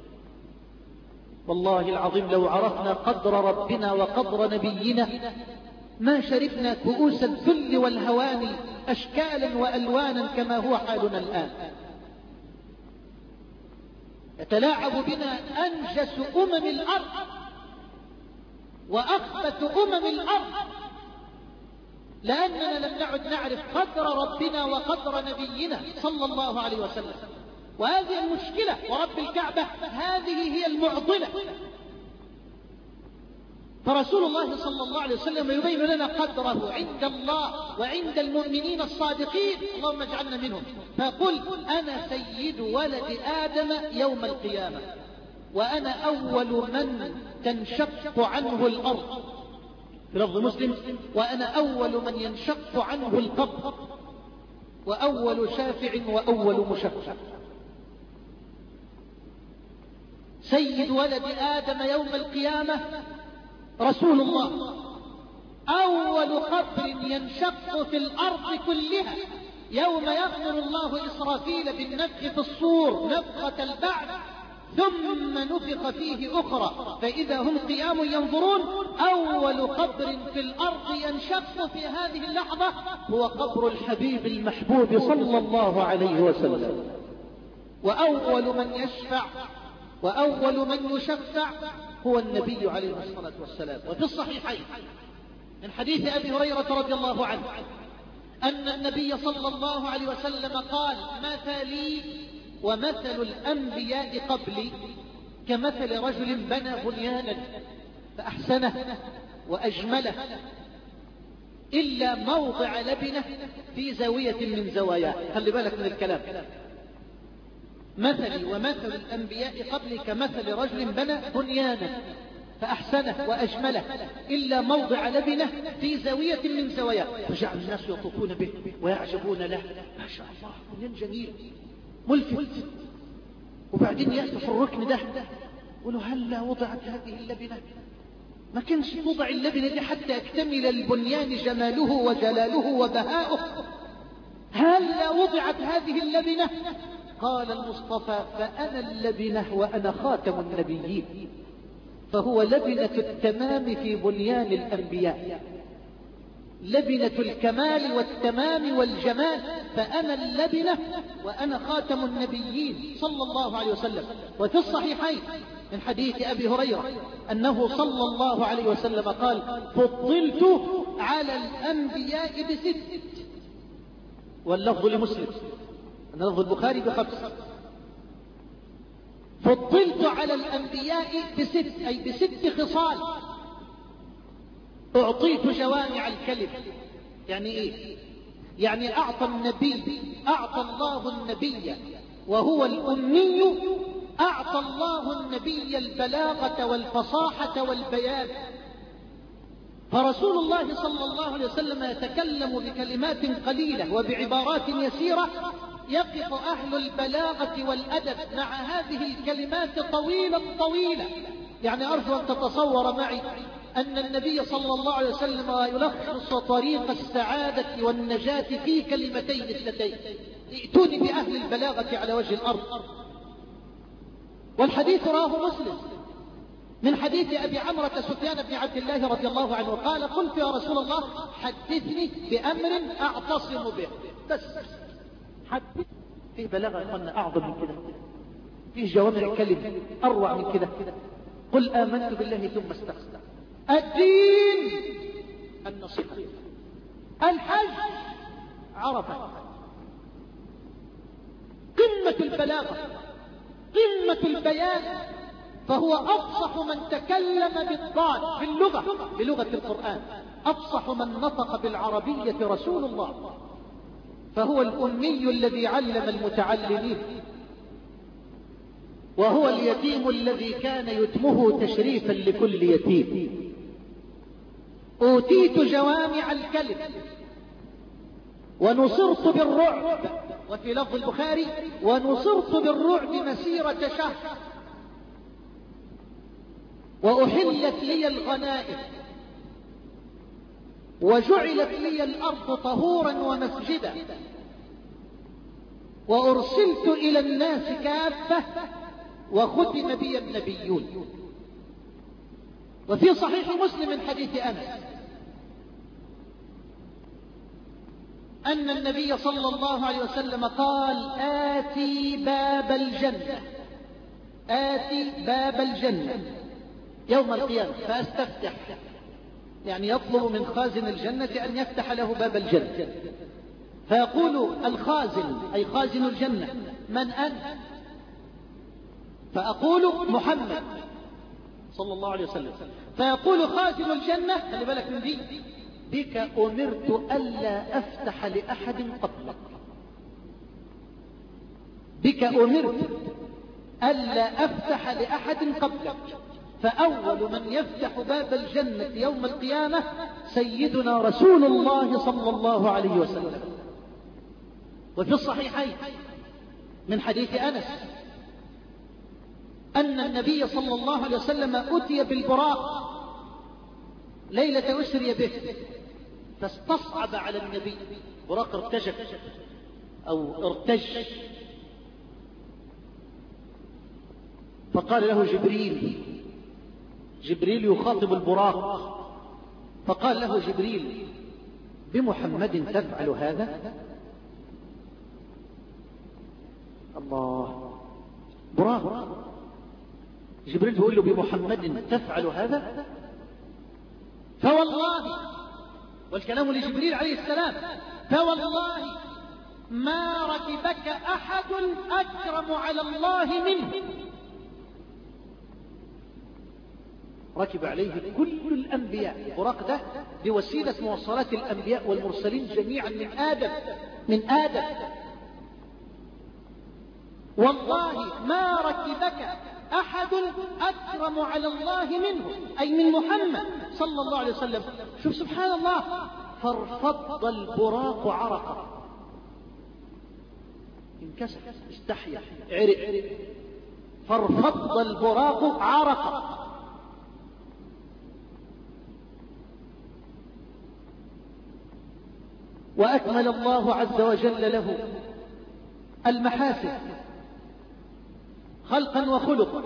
C: والله العظيم لو عرفنا قدر ربنا وقدر نبينا ما شرفنا كؤوس الذل والهوان أشكالا وألوانا كما هو حالنا الآن. يتلاعب بنا أنجس أمم الأرض وأخبث أمم الأرض لأننا لم نعد نعرف قدر ربنا وقدر نبينا صلى الله عليه وسلم. وهذه المشكلة ورب الكعبة، هذه هي المعضلة. فرسول الله صلى الله عليه وسلم يبين لنا قدره عند الله وعند المؤمنين الصادقين، اللهم اجعلنا منهم. فقل أنا سيد ولد آدم يوم القيامة، وأنا أول من تنشق عنه الأرض، في لفظ مسلم وأنا أول من ينشق عنه القبر، وأول شافع وأول مشفع. سيد ولد آدم يوم القيامة رسول الله، أول قبر ينشق في الأرض كلها يوم يأمر الله إسرافيل بالنفخ في الصور نفخة البعث، ثم نفخ فيه أخرى فإذا هم قيام ينظرون. أول قبر في الأرض ينشق في هذه اللحظة هو قبر الحبيب المحبوب صلى الله عليه وسلم. وأول من يشفع وأول من يشفع هو النبي عليه الصلاة والسلام. وفي الصحيحين من حديث أبي هريرة رضي الله عنه أن النبي صلى الله عليه وسلم قال: مثلي ومثل الأنبياء قبلي كمثل رجل بنى بنيانا فأحسنه وأجمله إلا موضع لبنة في زاوية من زواياه. خلي بالك من الكلام. مثلي ومثل الأنبياء قبلي كمثل رجل بنى بنيانا فأحسنه وأجمله إلا موضع لبنة في زاوية من زواياه، فجعل الناس يطوفون به ويعجبون له. ما شاء الله، بنيان جميل ملفت. وبعدين يأتي في الركن ده يقولوا: هلا وضعت هذه اللبنة؟ ما كانش توضع اللبنة دي حتى يكتمل البنيان جماله وجلاله وبهاؤه. هلا وضعت هذه اللبنة؟ قال المصطفى: فأنا اللبنة وأنا خاتم النبيين. فهو لبنة التمام في بنيان الأنبياء، لبنة الكمال والتمام والجمال. فأنا اللبنة وأنا خاتم النبيين صلى الله عليه وسلم. وفي الصحيحين من حديث أبي هريرة أنه صلى الله عليه وسلم قال: فضلت على الأنبياء بست. واللفظ لمسلم، لفظ البخاري بخمس. فضلت على الأنبياء بست، أي بست خصال. أعطيت جوامع الكلم. يعني إيه؟ يعني أعطى النبي أعطى الله النبي وهو الأمي، أعطى الله النبي البلاغة والفصاحة والبيان. فرسول الله صلى الله عليه وسلم يتكلم بكلمات قليلة وبعبارات يسيرة، يقف أهل البلاغة والأدب مع هذه الكلمات طويلة طويلة. يعني أرجو أن تتصور معي أن النبي صلى الله عليه وسلم يلخص طريق السعادة والنجاة في كلمتين اثنتين: ائتوني بأهل البلاغة على وجه الأرض. والحديث رواه مسلم من حديث أبي عمرة سفيان بن عبد الله رضي الله عنه قال: قلت يا رسول الله حدثني بأمر أعتصم به. بس حدث. فيه بلاغة يا أخوانا أعظم من كده، فيه جوامع كلمة أروع من كده. قل آمنت بالله ثم استقم. الدين النصيحة، الحج عرفة. قمة البلاغة، قمة البيان. فهو أفصح من تكلم بالضاد في اللغة، بلغة القرآن. أفصح من نطق بالعربية رسول الله. فهو الأمي الذي علم المتعلمين، وهو اليتيم الذي كان يتمه تشريفا لكل يتيم. أوتيت جوامع الكلم ونصرت بالرعب. وفي لفظ البخاري: ونصرت بالرعب مسيرة شهر، وأحلت لي الغنائم، وجعلت لي الأرض طهورا ومسجدا، وأرسلت إلى الناس كافة، وختم بي النبيون. وفي صحيح مسلم من حديث أنس أن النبي صلى الله عليه وسلم قال: آتي باب الجنة، آتي باب الجنة يوم القيامة فأستفتح. يعني يطلب من خازن الجنة أن يفتح له باب الجنة، فيقول الخازن أي خازن الجنة: من أنت؟ فأقول: محمد. صلى الله عليه وسلم. فيقول خازن الجنة، خلي بالك من دي: بك أمرت ألا أفتح لأحد قبلك. بك أمرت ألا أفتح لأحد قبلك، فأول من يفتح باب الجنة يوم القيامة سيدنا رسول الله صلى الله عليه وسلم. وفي الصحيحين من حديث أنس أن النبي صلى الله عليه وسلم أتي بالبراق ليلة أسري به، فاستصعب على النبي، براق ارتجف أو ارتج، فقال له جبريل، جبريل يخاطب البراق، فقال له جبريل: بمحمد تفعل هذا؟ الله، براق، جبريل بيقول له: بمحمد تفعل هذا؟ فوالله، والكلام لجبريل عليه السلام، فوالله ما ركبك أحد أكرم على الله منه. ركب عليه كل الأنبياء، براق ده بوسيلة مواصلات الأنبياء والمرسلين جميعا من آدم من آدم والله ما ركبك أحد أكرم على الله منه، أي من محمد صلى الله عليه وسلم. شوف سبحان الله، فارفض البراق عرقا، انكسر، استحيا، عرق، فارفض البراق عرقا. وأكمل الله عز وجل له المحاسن خلقا وخلقا،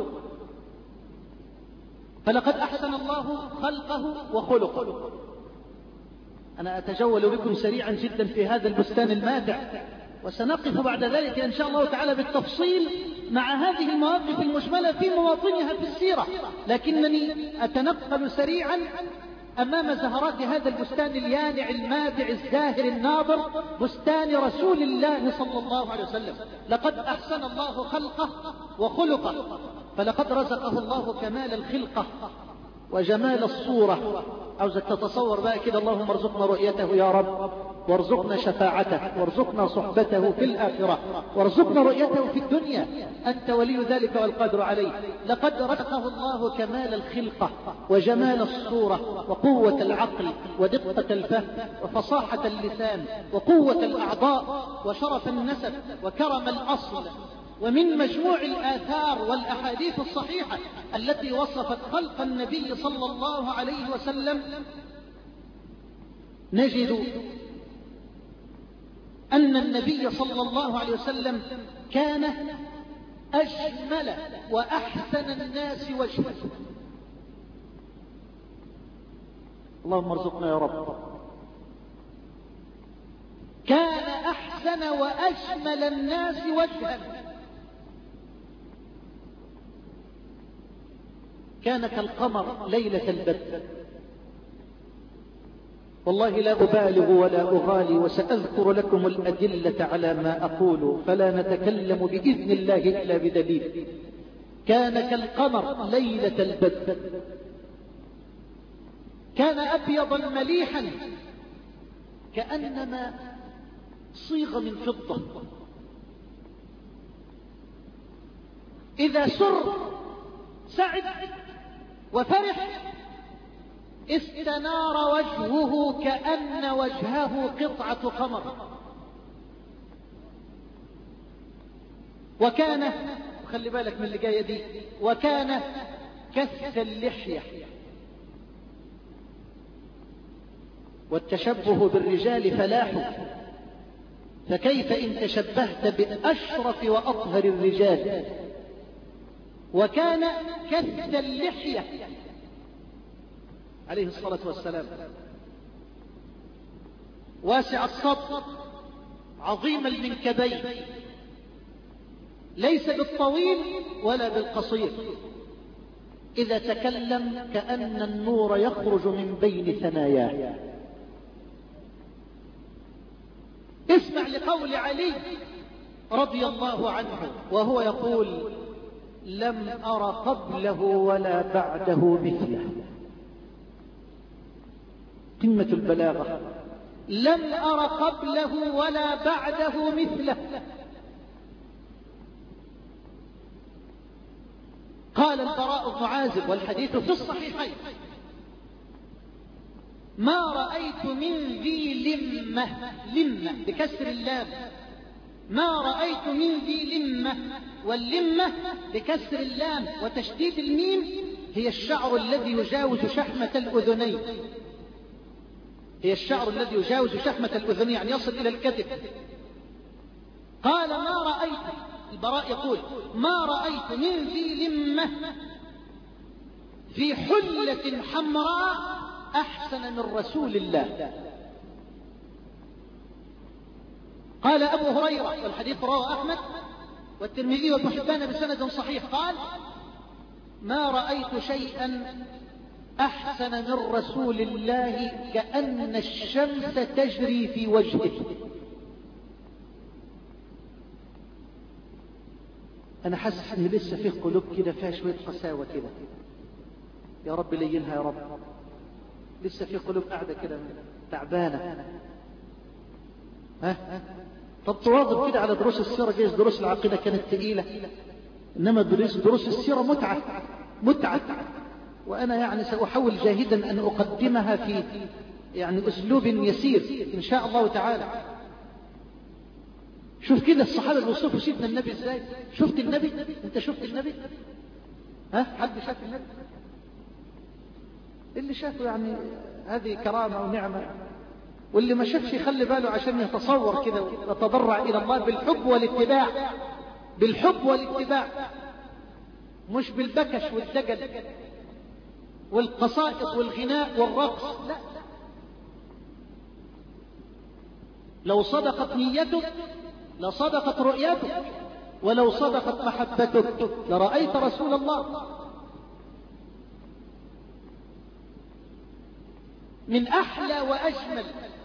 C: فلقد أحسن الله خلقه وخلقه. أنا أتجول بكم سريعا جدا في هذا البستان الماتع، وسنقف بعد ذلك إن شاء الله تعالى بالتفصيل مع هذه المواقف المجملة في مواطنها في السيرة، لكنني أتنقل سريعا أمام زهرات هذا البستان اليانع المابع الزاهر الناظر، بستان رسول الله صلى الله عليه وسلم. لقد أحسن الله خلقه وخلقه، فلقد رزقه الله كمال الخلقة وجمال الصورة. عاوزك تتصور بقى كده: اللهم ارزقنا رؤيته يا رب، وارزقنا شفاعته، وارزقنا صحبته في الآخرة، وارزقنا رؤيته في الدنيا، أنت ولي ذلك والقادر عليه. لقد رزقه الله كمال الخلقة وجمال الصورة وقوة العقل ودقة الفهم وفصاحة اللسان وقوة الأعضاء وشرف النسب وكرم الأصل. ومن مجموع الآثار والأحاديث الصحيحة التي وصفت خلق النبي صلى الله عليه وسلم نجد أن النبي صلى الله عليه وسلم كان أجمل وأحسن الناس وجها. اللهم ارزقنا يا رب. كان أحسن وأجمل الناس وجها، كان كالقمر ليلة البدر. والله لا أبالغ ولا أغالي، وسأذكر لكم الأدلة على ما أقول، فلا نتكلم بإذن الله إلا بدليل. كان كالقمر ليلة البدر، كان أبيضا مليحا كأنما صيغ من فضة. إذا سر سعد وفرح استنار وجهه كأن وجهه قطعة قمر. وكان، خلي بالك من اللي جاية دي، وكان كث اللحية. والتشبه بالرجال فلاح، فكيف إن تشبهت بأشرف وأطهر الرجال. وكان كث اللحية عليه الصلاة والسلام، واسع الصدر، عظيم المنكبين، ليس بالطويل ولا بالقصير. إذا تكلم كأن النور يخرج من بين ثناياه. اسمع لقول علي رضي الله عنه وهو يقول: لم أر قبله ولا بعده مثله. قمة البلاغة. لم أر قبله ولا بعده مثله. قال البراء بن عازب والحديث في الصحيحين: ما رأيت من ذي لمة، لمة بكسر اللام، ما رأيت من ذي لمة، واللمة بكسر اللام وتشديد الميم هي الشعر الذي يجاوز شحمة الأذنين، هي الشعر الذي يجاوز شحمة الأذنين يعني يصل إلى الكتف. قال ما رأيت، البراء يقول ما رأيت من ذي لمة في حلة حمراء أحسن من رسول الله. قال أبو هريرة والحديث رواه أحمد والترمذي وابن حبان بسند صحيح، قال ما رأيت شيئا أحسن من رسول الله كأن الشمس تجري في وجهه. أنا حاسس إن لسه فيه قلوب كده فيها شوية قساوة كده، يا رب لينها يا رب. لسه فيه قلوب قاعدة كده تعبانة. ها طب تواظب كده على دروس السيرة، جايز دروس العقيدة كانت ثقيلة، إنما دروس دروس السيرة متعة متعة. وأنا يعني سأحاول جاهدا أن أقدمها في يعني أسلوب يسير إن شاء الله تعالى. شوف كده الصحابة بيوصفوا سيدنا النبي ازاي. شفت النبي؟ انت شفت النبي؟ ها حد شاف النبي؟ اللي شافه يعني هذه كرامة ونعمة، واللي ما شافش يخلي باله عشان يتصور كده ويتضرع إلى الله بالحب والاتباع، بالحب والاتباع، مش بالبكش والدجل والقصائد والغناء والرقص. لا، لو صدقت نيتك لصدقت رؤيتك، ولو صدقت محبتك لرأيت رسول الله. من أحلى وأجمل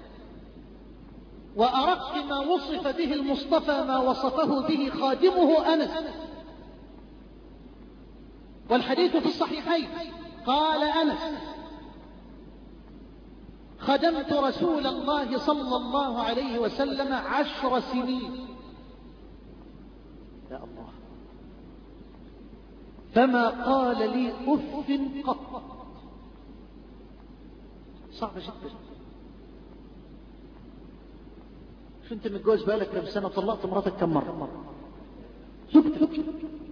C: وأرق ما وصف به المصطفى ما وصفه به خادمه أنس، والحديث في الصحيحين. قال أنس خدمت رسول الله صلى الله عليه وسلم عشر سنين، يا الله، فما قال لي أف قط. صعب جدا. شو انت متجوز بقالك كم سنة؟ طلقت مراتك كم مرة؟ زوجتك.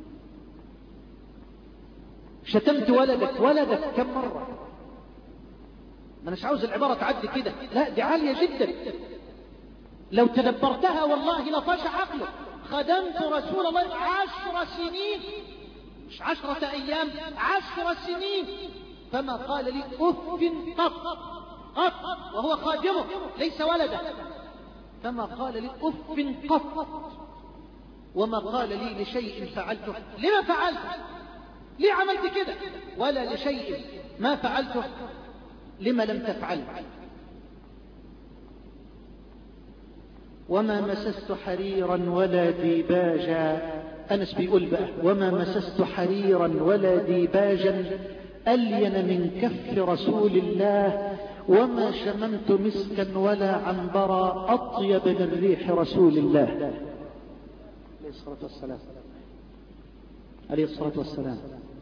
C: شتمت ولدك ولدك كم مرة؟ ما أناش عاوز العبارة تعدي كده، لا دي عالية جدا لو تدبرتها والله لطاش عقلك. خدمت رسول الله عشر سنين، مش عشرة أيام، عشر سنين، فما قال لي أف قط قط وهو خادمه ليس ولده، فما قال لي أف قط، وما قال لي لشيء فعلته لما فعلت، ليه عملت كده، ولا لشيء ما فعلته لما لم تفعل. وما مسست حريرا ولا ديباجا. أنس بيقول بقى وما مسست حريرا ولا ديباجا ألين من كف رسول الله، وما شممت مسكا ولا عنبرا أطيب من ريح رسول الله عليه الصلاة والسلام، عليه الصلاة والسلام.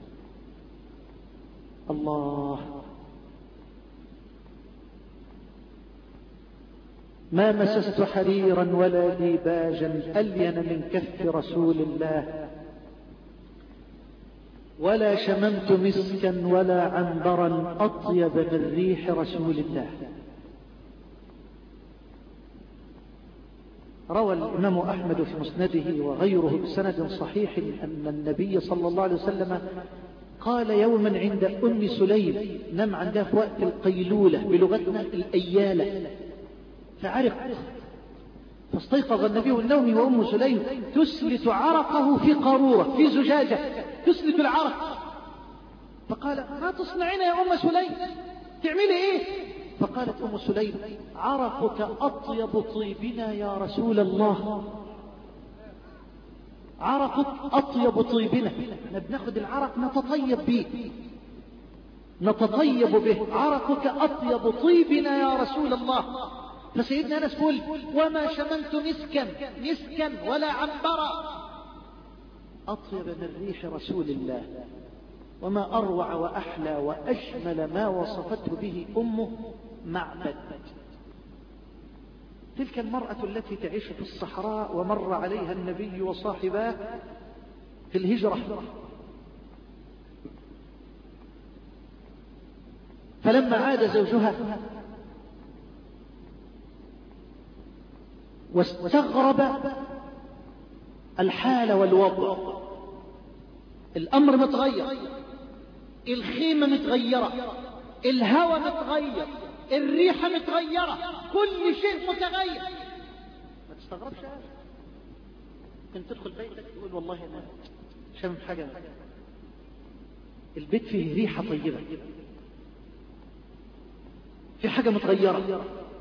C: الله، ما مسست حريرا ولا ديباجا ألين من كف رسول الله، ولا شممت مسكا ولا عنبرا أطيب من ريح رسول الله. روى الإمام أحمد في مسنده وغيره بسند صحيح أن النبي صلى الله عليه وسلم قال يوما عند أم سليم، نم عندها في وقت القيلولة بلغتنا الأيالة، فعرق، فاستيقظ النبي من نومه وأم سليم تسلت عرقه في قارورة في زجاجة تسلت العرق، فقال ما تصنعين يا أم سليم، تعملي إيه؟ فقالت أم سليم عرقك أطيب طيبنا يا رسول الله. عرقك أطيب طيبنا، احنا بناخد العرق نتطيب به، نتطيب به، عرقك أطيب طيبنا يا رسول الله. فسيدنا أنس يقول وما شممت مسكا مسكا ولا عنبرا أطيب من ريح رسول الله، وما أروع وأحلى وأجمل ما وصفته به أمه معبد. تلك المرأة التي تعيش في الصحراء ومر عليها النبي وصاحباه في الهجرة، فلما عاد زوجها واستغرب الحال والوضع، الأمر متغير، الخيمة متغيرة، الهواء متغير، الريحة متغيرة، كل شيء متغير. ما تستغربش هذا. ممكن تدخل بيتك تقول والله أنا شم حاجة، البيت فيه ريحة طيبة، في حاجة متغيرة،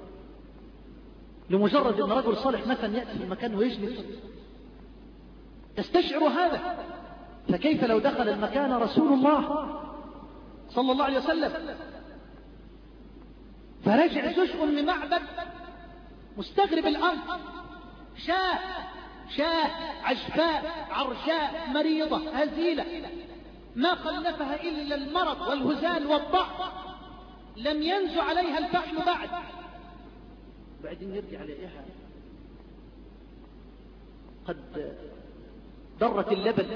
C: لمجرد أن رجل صالح مثلا يأتي في المكان ويجلس تستشعر هذا. فكيف لو دخل المكان رسول الله صلى الله عليه وسلم؟ فرجع جزء من معبد مستغرب الأمر، شاة شاة عجفاء عرجاء مريضة هزيلة ما خلفها إلا المرض والهزال والضعف، لم ينزع عليها الفحل بعد. بعدين يرجع عليها قد ضرت اللبن،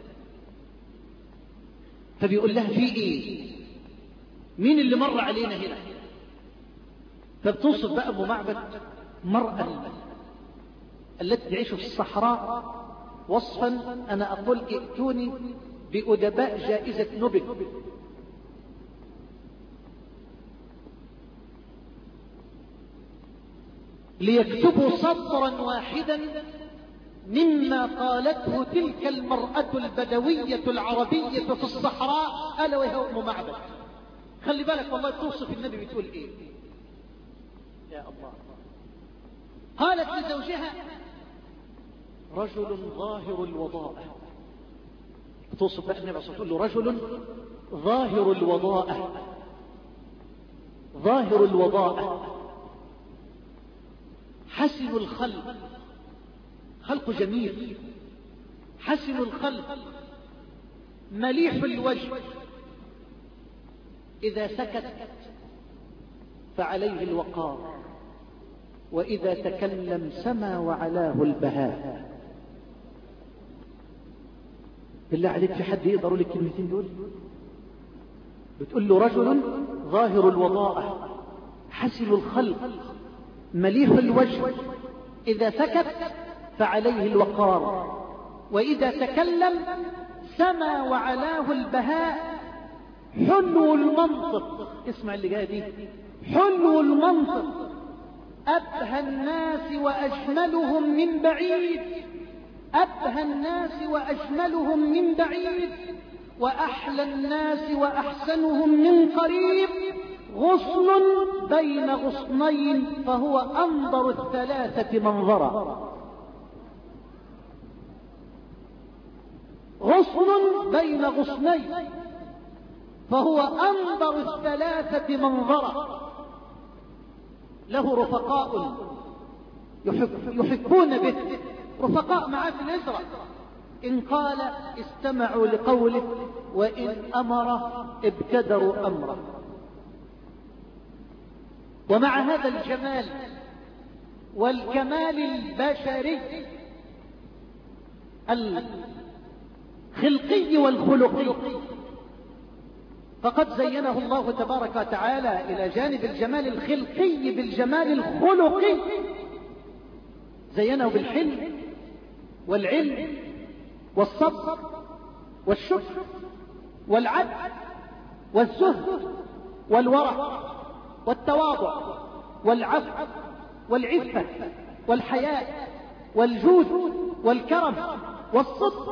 C: فبيقول لها في ايه؟ مين اللي مر علينا هنا؟ فبتوصف بقى ابو معبد مرأة التي تعيش في الصحراء وصفا انا اقول ائتوني بأدباء جائزة نوبل. ليكتبوا سطرا واحدا مما قالته تلك المرأة البدوية العربية في الصحراء، ألا وهي أم معبد. خلي بالك والله توصف النبي بتقول إيه يا الله. قالت لزوجها رجل ظاهر الوضاءة، توصف بقى النبي صلى الله عليه وسلم رجل ظاهر الوضاءة، ظاهر الوضاءة، حسن الخلق، خلق جميل، حسن الخلق، مليح الوجه، إذا سكت فعليه الوقار، وإذا تكلم سما وعلاه البهاء. بالله عليك في حد يقدروا لك الكلمتين دول؟ بتقول له رجل ظاهر الوضاءة حسن الخلق مليح الوجه، إذا سكت فعليه الوقار، وإذا تكلم سما وعلاه البهاء، حلو المنطق. اسمع اللي جاي دي، حلو المنطق، أبهى الناس وأجملهم من بعيد، أبهى الناس وأجملهم من بعيد، وأحلى الناس وأحسنهم من قريب، غصن بين غصنين فهو أنظر الثلاثة منظرا، غصن بين غصنين فهو أنظر الثلاثة منظرا. له رفقاء يحب يحبون به، رفقاء معاه في الهجرة، إن قال استمعوا لقوله، وإن أمر ابتدروا أمره. ومع هذا الجمال والكمال البشري الخلقي والخلقي، فقد زينه الله تبارك وتعالى إلى جانب الجمال الخلقي بالجمال الخلقي، زينه بالحلم والعلم والصبر والشكر والعدل والزهد والورع والتواضع والعفو والعفة والحياء والجود والكرم والصدق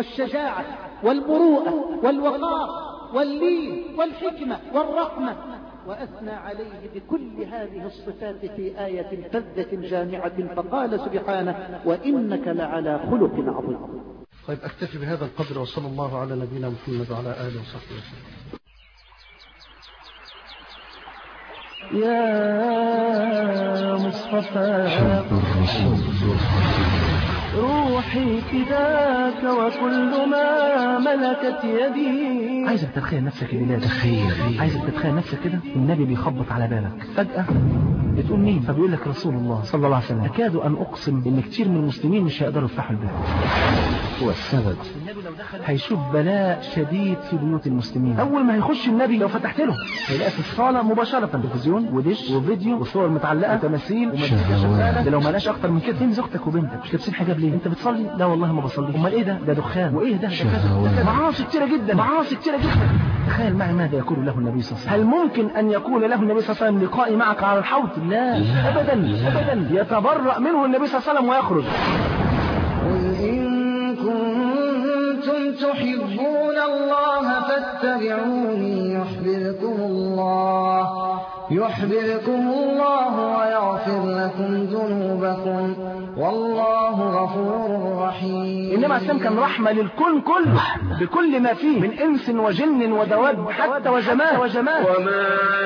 C: والشجاعة والمروءة والوقار واللين والحكمة والرحمة وأثنى عليه بكل هذه الصفات في آية فذة جامعة، فقال سبحانه: وإنك لعلى خلق عظيم.
D: طيب أكتفي بهذا القدر، وصلى الله على نبينا محمد وعلى آله وصحبه وسلم.
E: يا مصطفى روحي فداك وكل ما ملكت يدي.
F: عايزك تتخيل نفسك الليلة، تخيل عايزك تتخيل نفسك كده النبي بيخبط على بابك فجأة، بتقول مين؟ فبيقول لك رسول الله صلى الله عليه وسلم. أكاد أن أقسم إن كتير من المسلمين مش هيقدروا يفتحوا الباب. هو السبب هيشوف بلاء شديد في بيوت المسلمين. أول ما هيخش النبي لو فتحت له هيلاقي في الصالة مباشرة تلفزيون ودش وفيديو وصور متعلقة وتماثيل ومزيكا شغالة. ده لو ما لاش أكتر من كده. فين زوجتك وبنتك؟ مش لابسين حجاب ليه؟ أنت بتصلي؟ لا والله ما بصلي. أمال إيه ده؟ ده دخان. وإيه ده؟ ده معاصي كتيرة جدا، معاصي كتيرة جدا. تخيل معي ماذا يقول له النبي صلى الله عليه وسلم. هل ممكن أن يقول له النبي صلى الله عليه وسلم لقائي معك على الحوض؟ لا, لا أبدا لا. أبدا. يتبرأ منه النبي صلى الله عليه وسلم ويخرج.
E: قل إن كنتم تحبون الله فاتبعوني يحببكم الله يحببكم الله ويغفر لكم ذنوبكم والله غفور رحيم.
F: إنما الإسلام كان رحمة للكون كله بكل ما فيه من إنس وجن ودواب حتى وجمال وجمال.
E: وما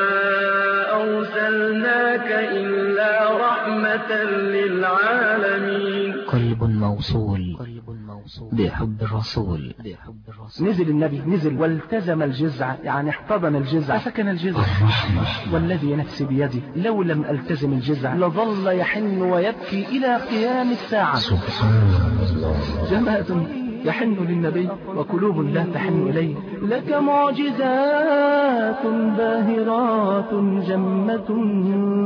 E: أرسلناك إلا رحمة للعالمين.
G: قلب موصول بحب الرسول.
F: نزل النبي نزل والتزم الجزع، يعني احتضن الجزع فسكن الجزع. والذي نفسي بيده لو لم التزم الجزع لظل يحن ويبكي إلى قيام الساعة.
G: سبحان الله.
F: جماعة يحن للنبي وقلوب لا تحن إليه.
E: لك معجزات باهرات جمة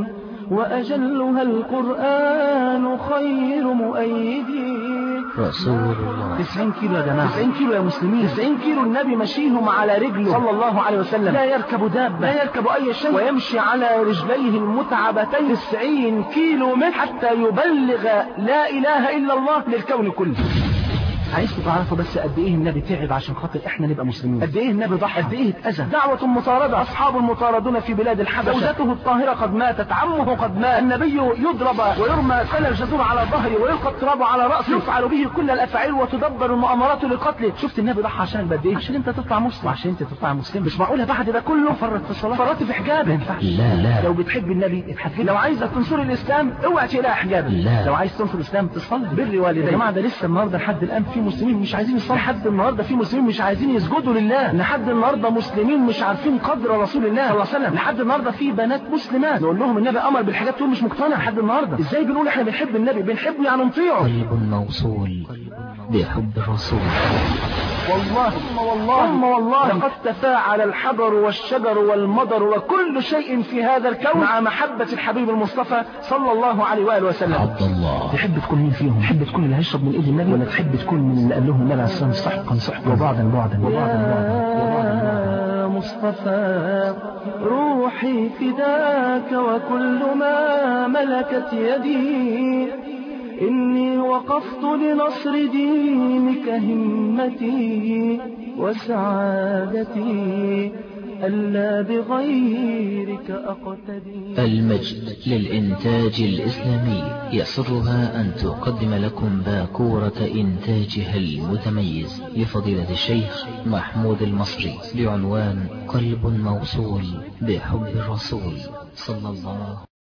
E: وأجلها القرآن خير مؤيد.
G: رسول الله.
F: تسعين كيلو يا جماعة، تسعين كيلو يا مسلمين، تسعين كيلو النبي مشيهم على رجله صلى الله عليه وسلم. لا يركب دابة، لا يركب أي شيء، ويمشي على رجليه المتعبتين تسعين كيلو متر حتى يبلغ لا إله إلا الله للكون كله. عايزكم تعرفوا بس قد ايه النبي تعب عشان خاطر احنا نبقى مسلمين، قد ايه النبي ضحى، قد ايه اتأذى. دعوة مطاردة، اصحاب المطاردون في بلاد الحبشة، زوجته الطاهرة قد ماتت، عمه قد مات، النبي يضرب ويرمى كل الجزور على ظهره ويلقى التراب على رأسه، يفعل به كل الافاعيل وتدبر المؤامرات لقتله. شفت النبي ضحى عشان قد ايه؟ عشان انت تطلع مسلم، عشان انت تطلع مسلم. مش معقولة بعد ده كله فرط في الصلاة، فرط في حجاب. ما ينفعش.
G: لا لا.
F: لو بتحب النبي اتحجب. لو عايزة تنصر الاسلام اوعى تقلع حجابك.
G: لا.
F: لو عايز تنصر الاسلام تصلي بر والديك. يا جماعة ده لسه النهارده لحد الان في مسلمين مش عايزين يصلوا، لحد النهارده في مسلمين مش عايزين يسجدوا لله، لحد النهارده مسلمين مش عارفين قدر رسول الله صلى الله عليه وسلم، لحد النهارده في بنات مسلمات نقول لهم النبي امر بالحاجات تقول مش مقتنع. لحد النهارده ازاي بنقول احنا بنحب النبي؟ بنحبه يعني نطيعه.
G: قلب موصول بحب الرسول.
F: والله ثم والله ثم والله لقد تفاعل الحجر والشجر والمطر وكل شيء في هذا الكون مع محبة الحبيب المصطفى صلى الله عليه وآله وسلم.
G: عبد الله،
F: تحب تكون مين فيهم؟ تحب تكون اللي هيشرب من ايد النبي، ولا تحب تكون من اللي قال لهم النبي عليه الصلاة والسلام صحقا صحقا وبعدا بعدا وبعدا بعدا؟
E: يا مصطفى روحي فداك وكل ما ملكت يدي، إني وقفت لنصر دينك همتي وسعادتي ألا بغيرك أقتدي.
G: المجد للإنتاج الإسلامي يسرها أن تقدم لكم باكورة إنتاجها المتميز لفضيلة الشيخ محمود المصري بعنوان قلب موصول بحب الرسول صلى الله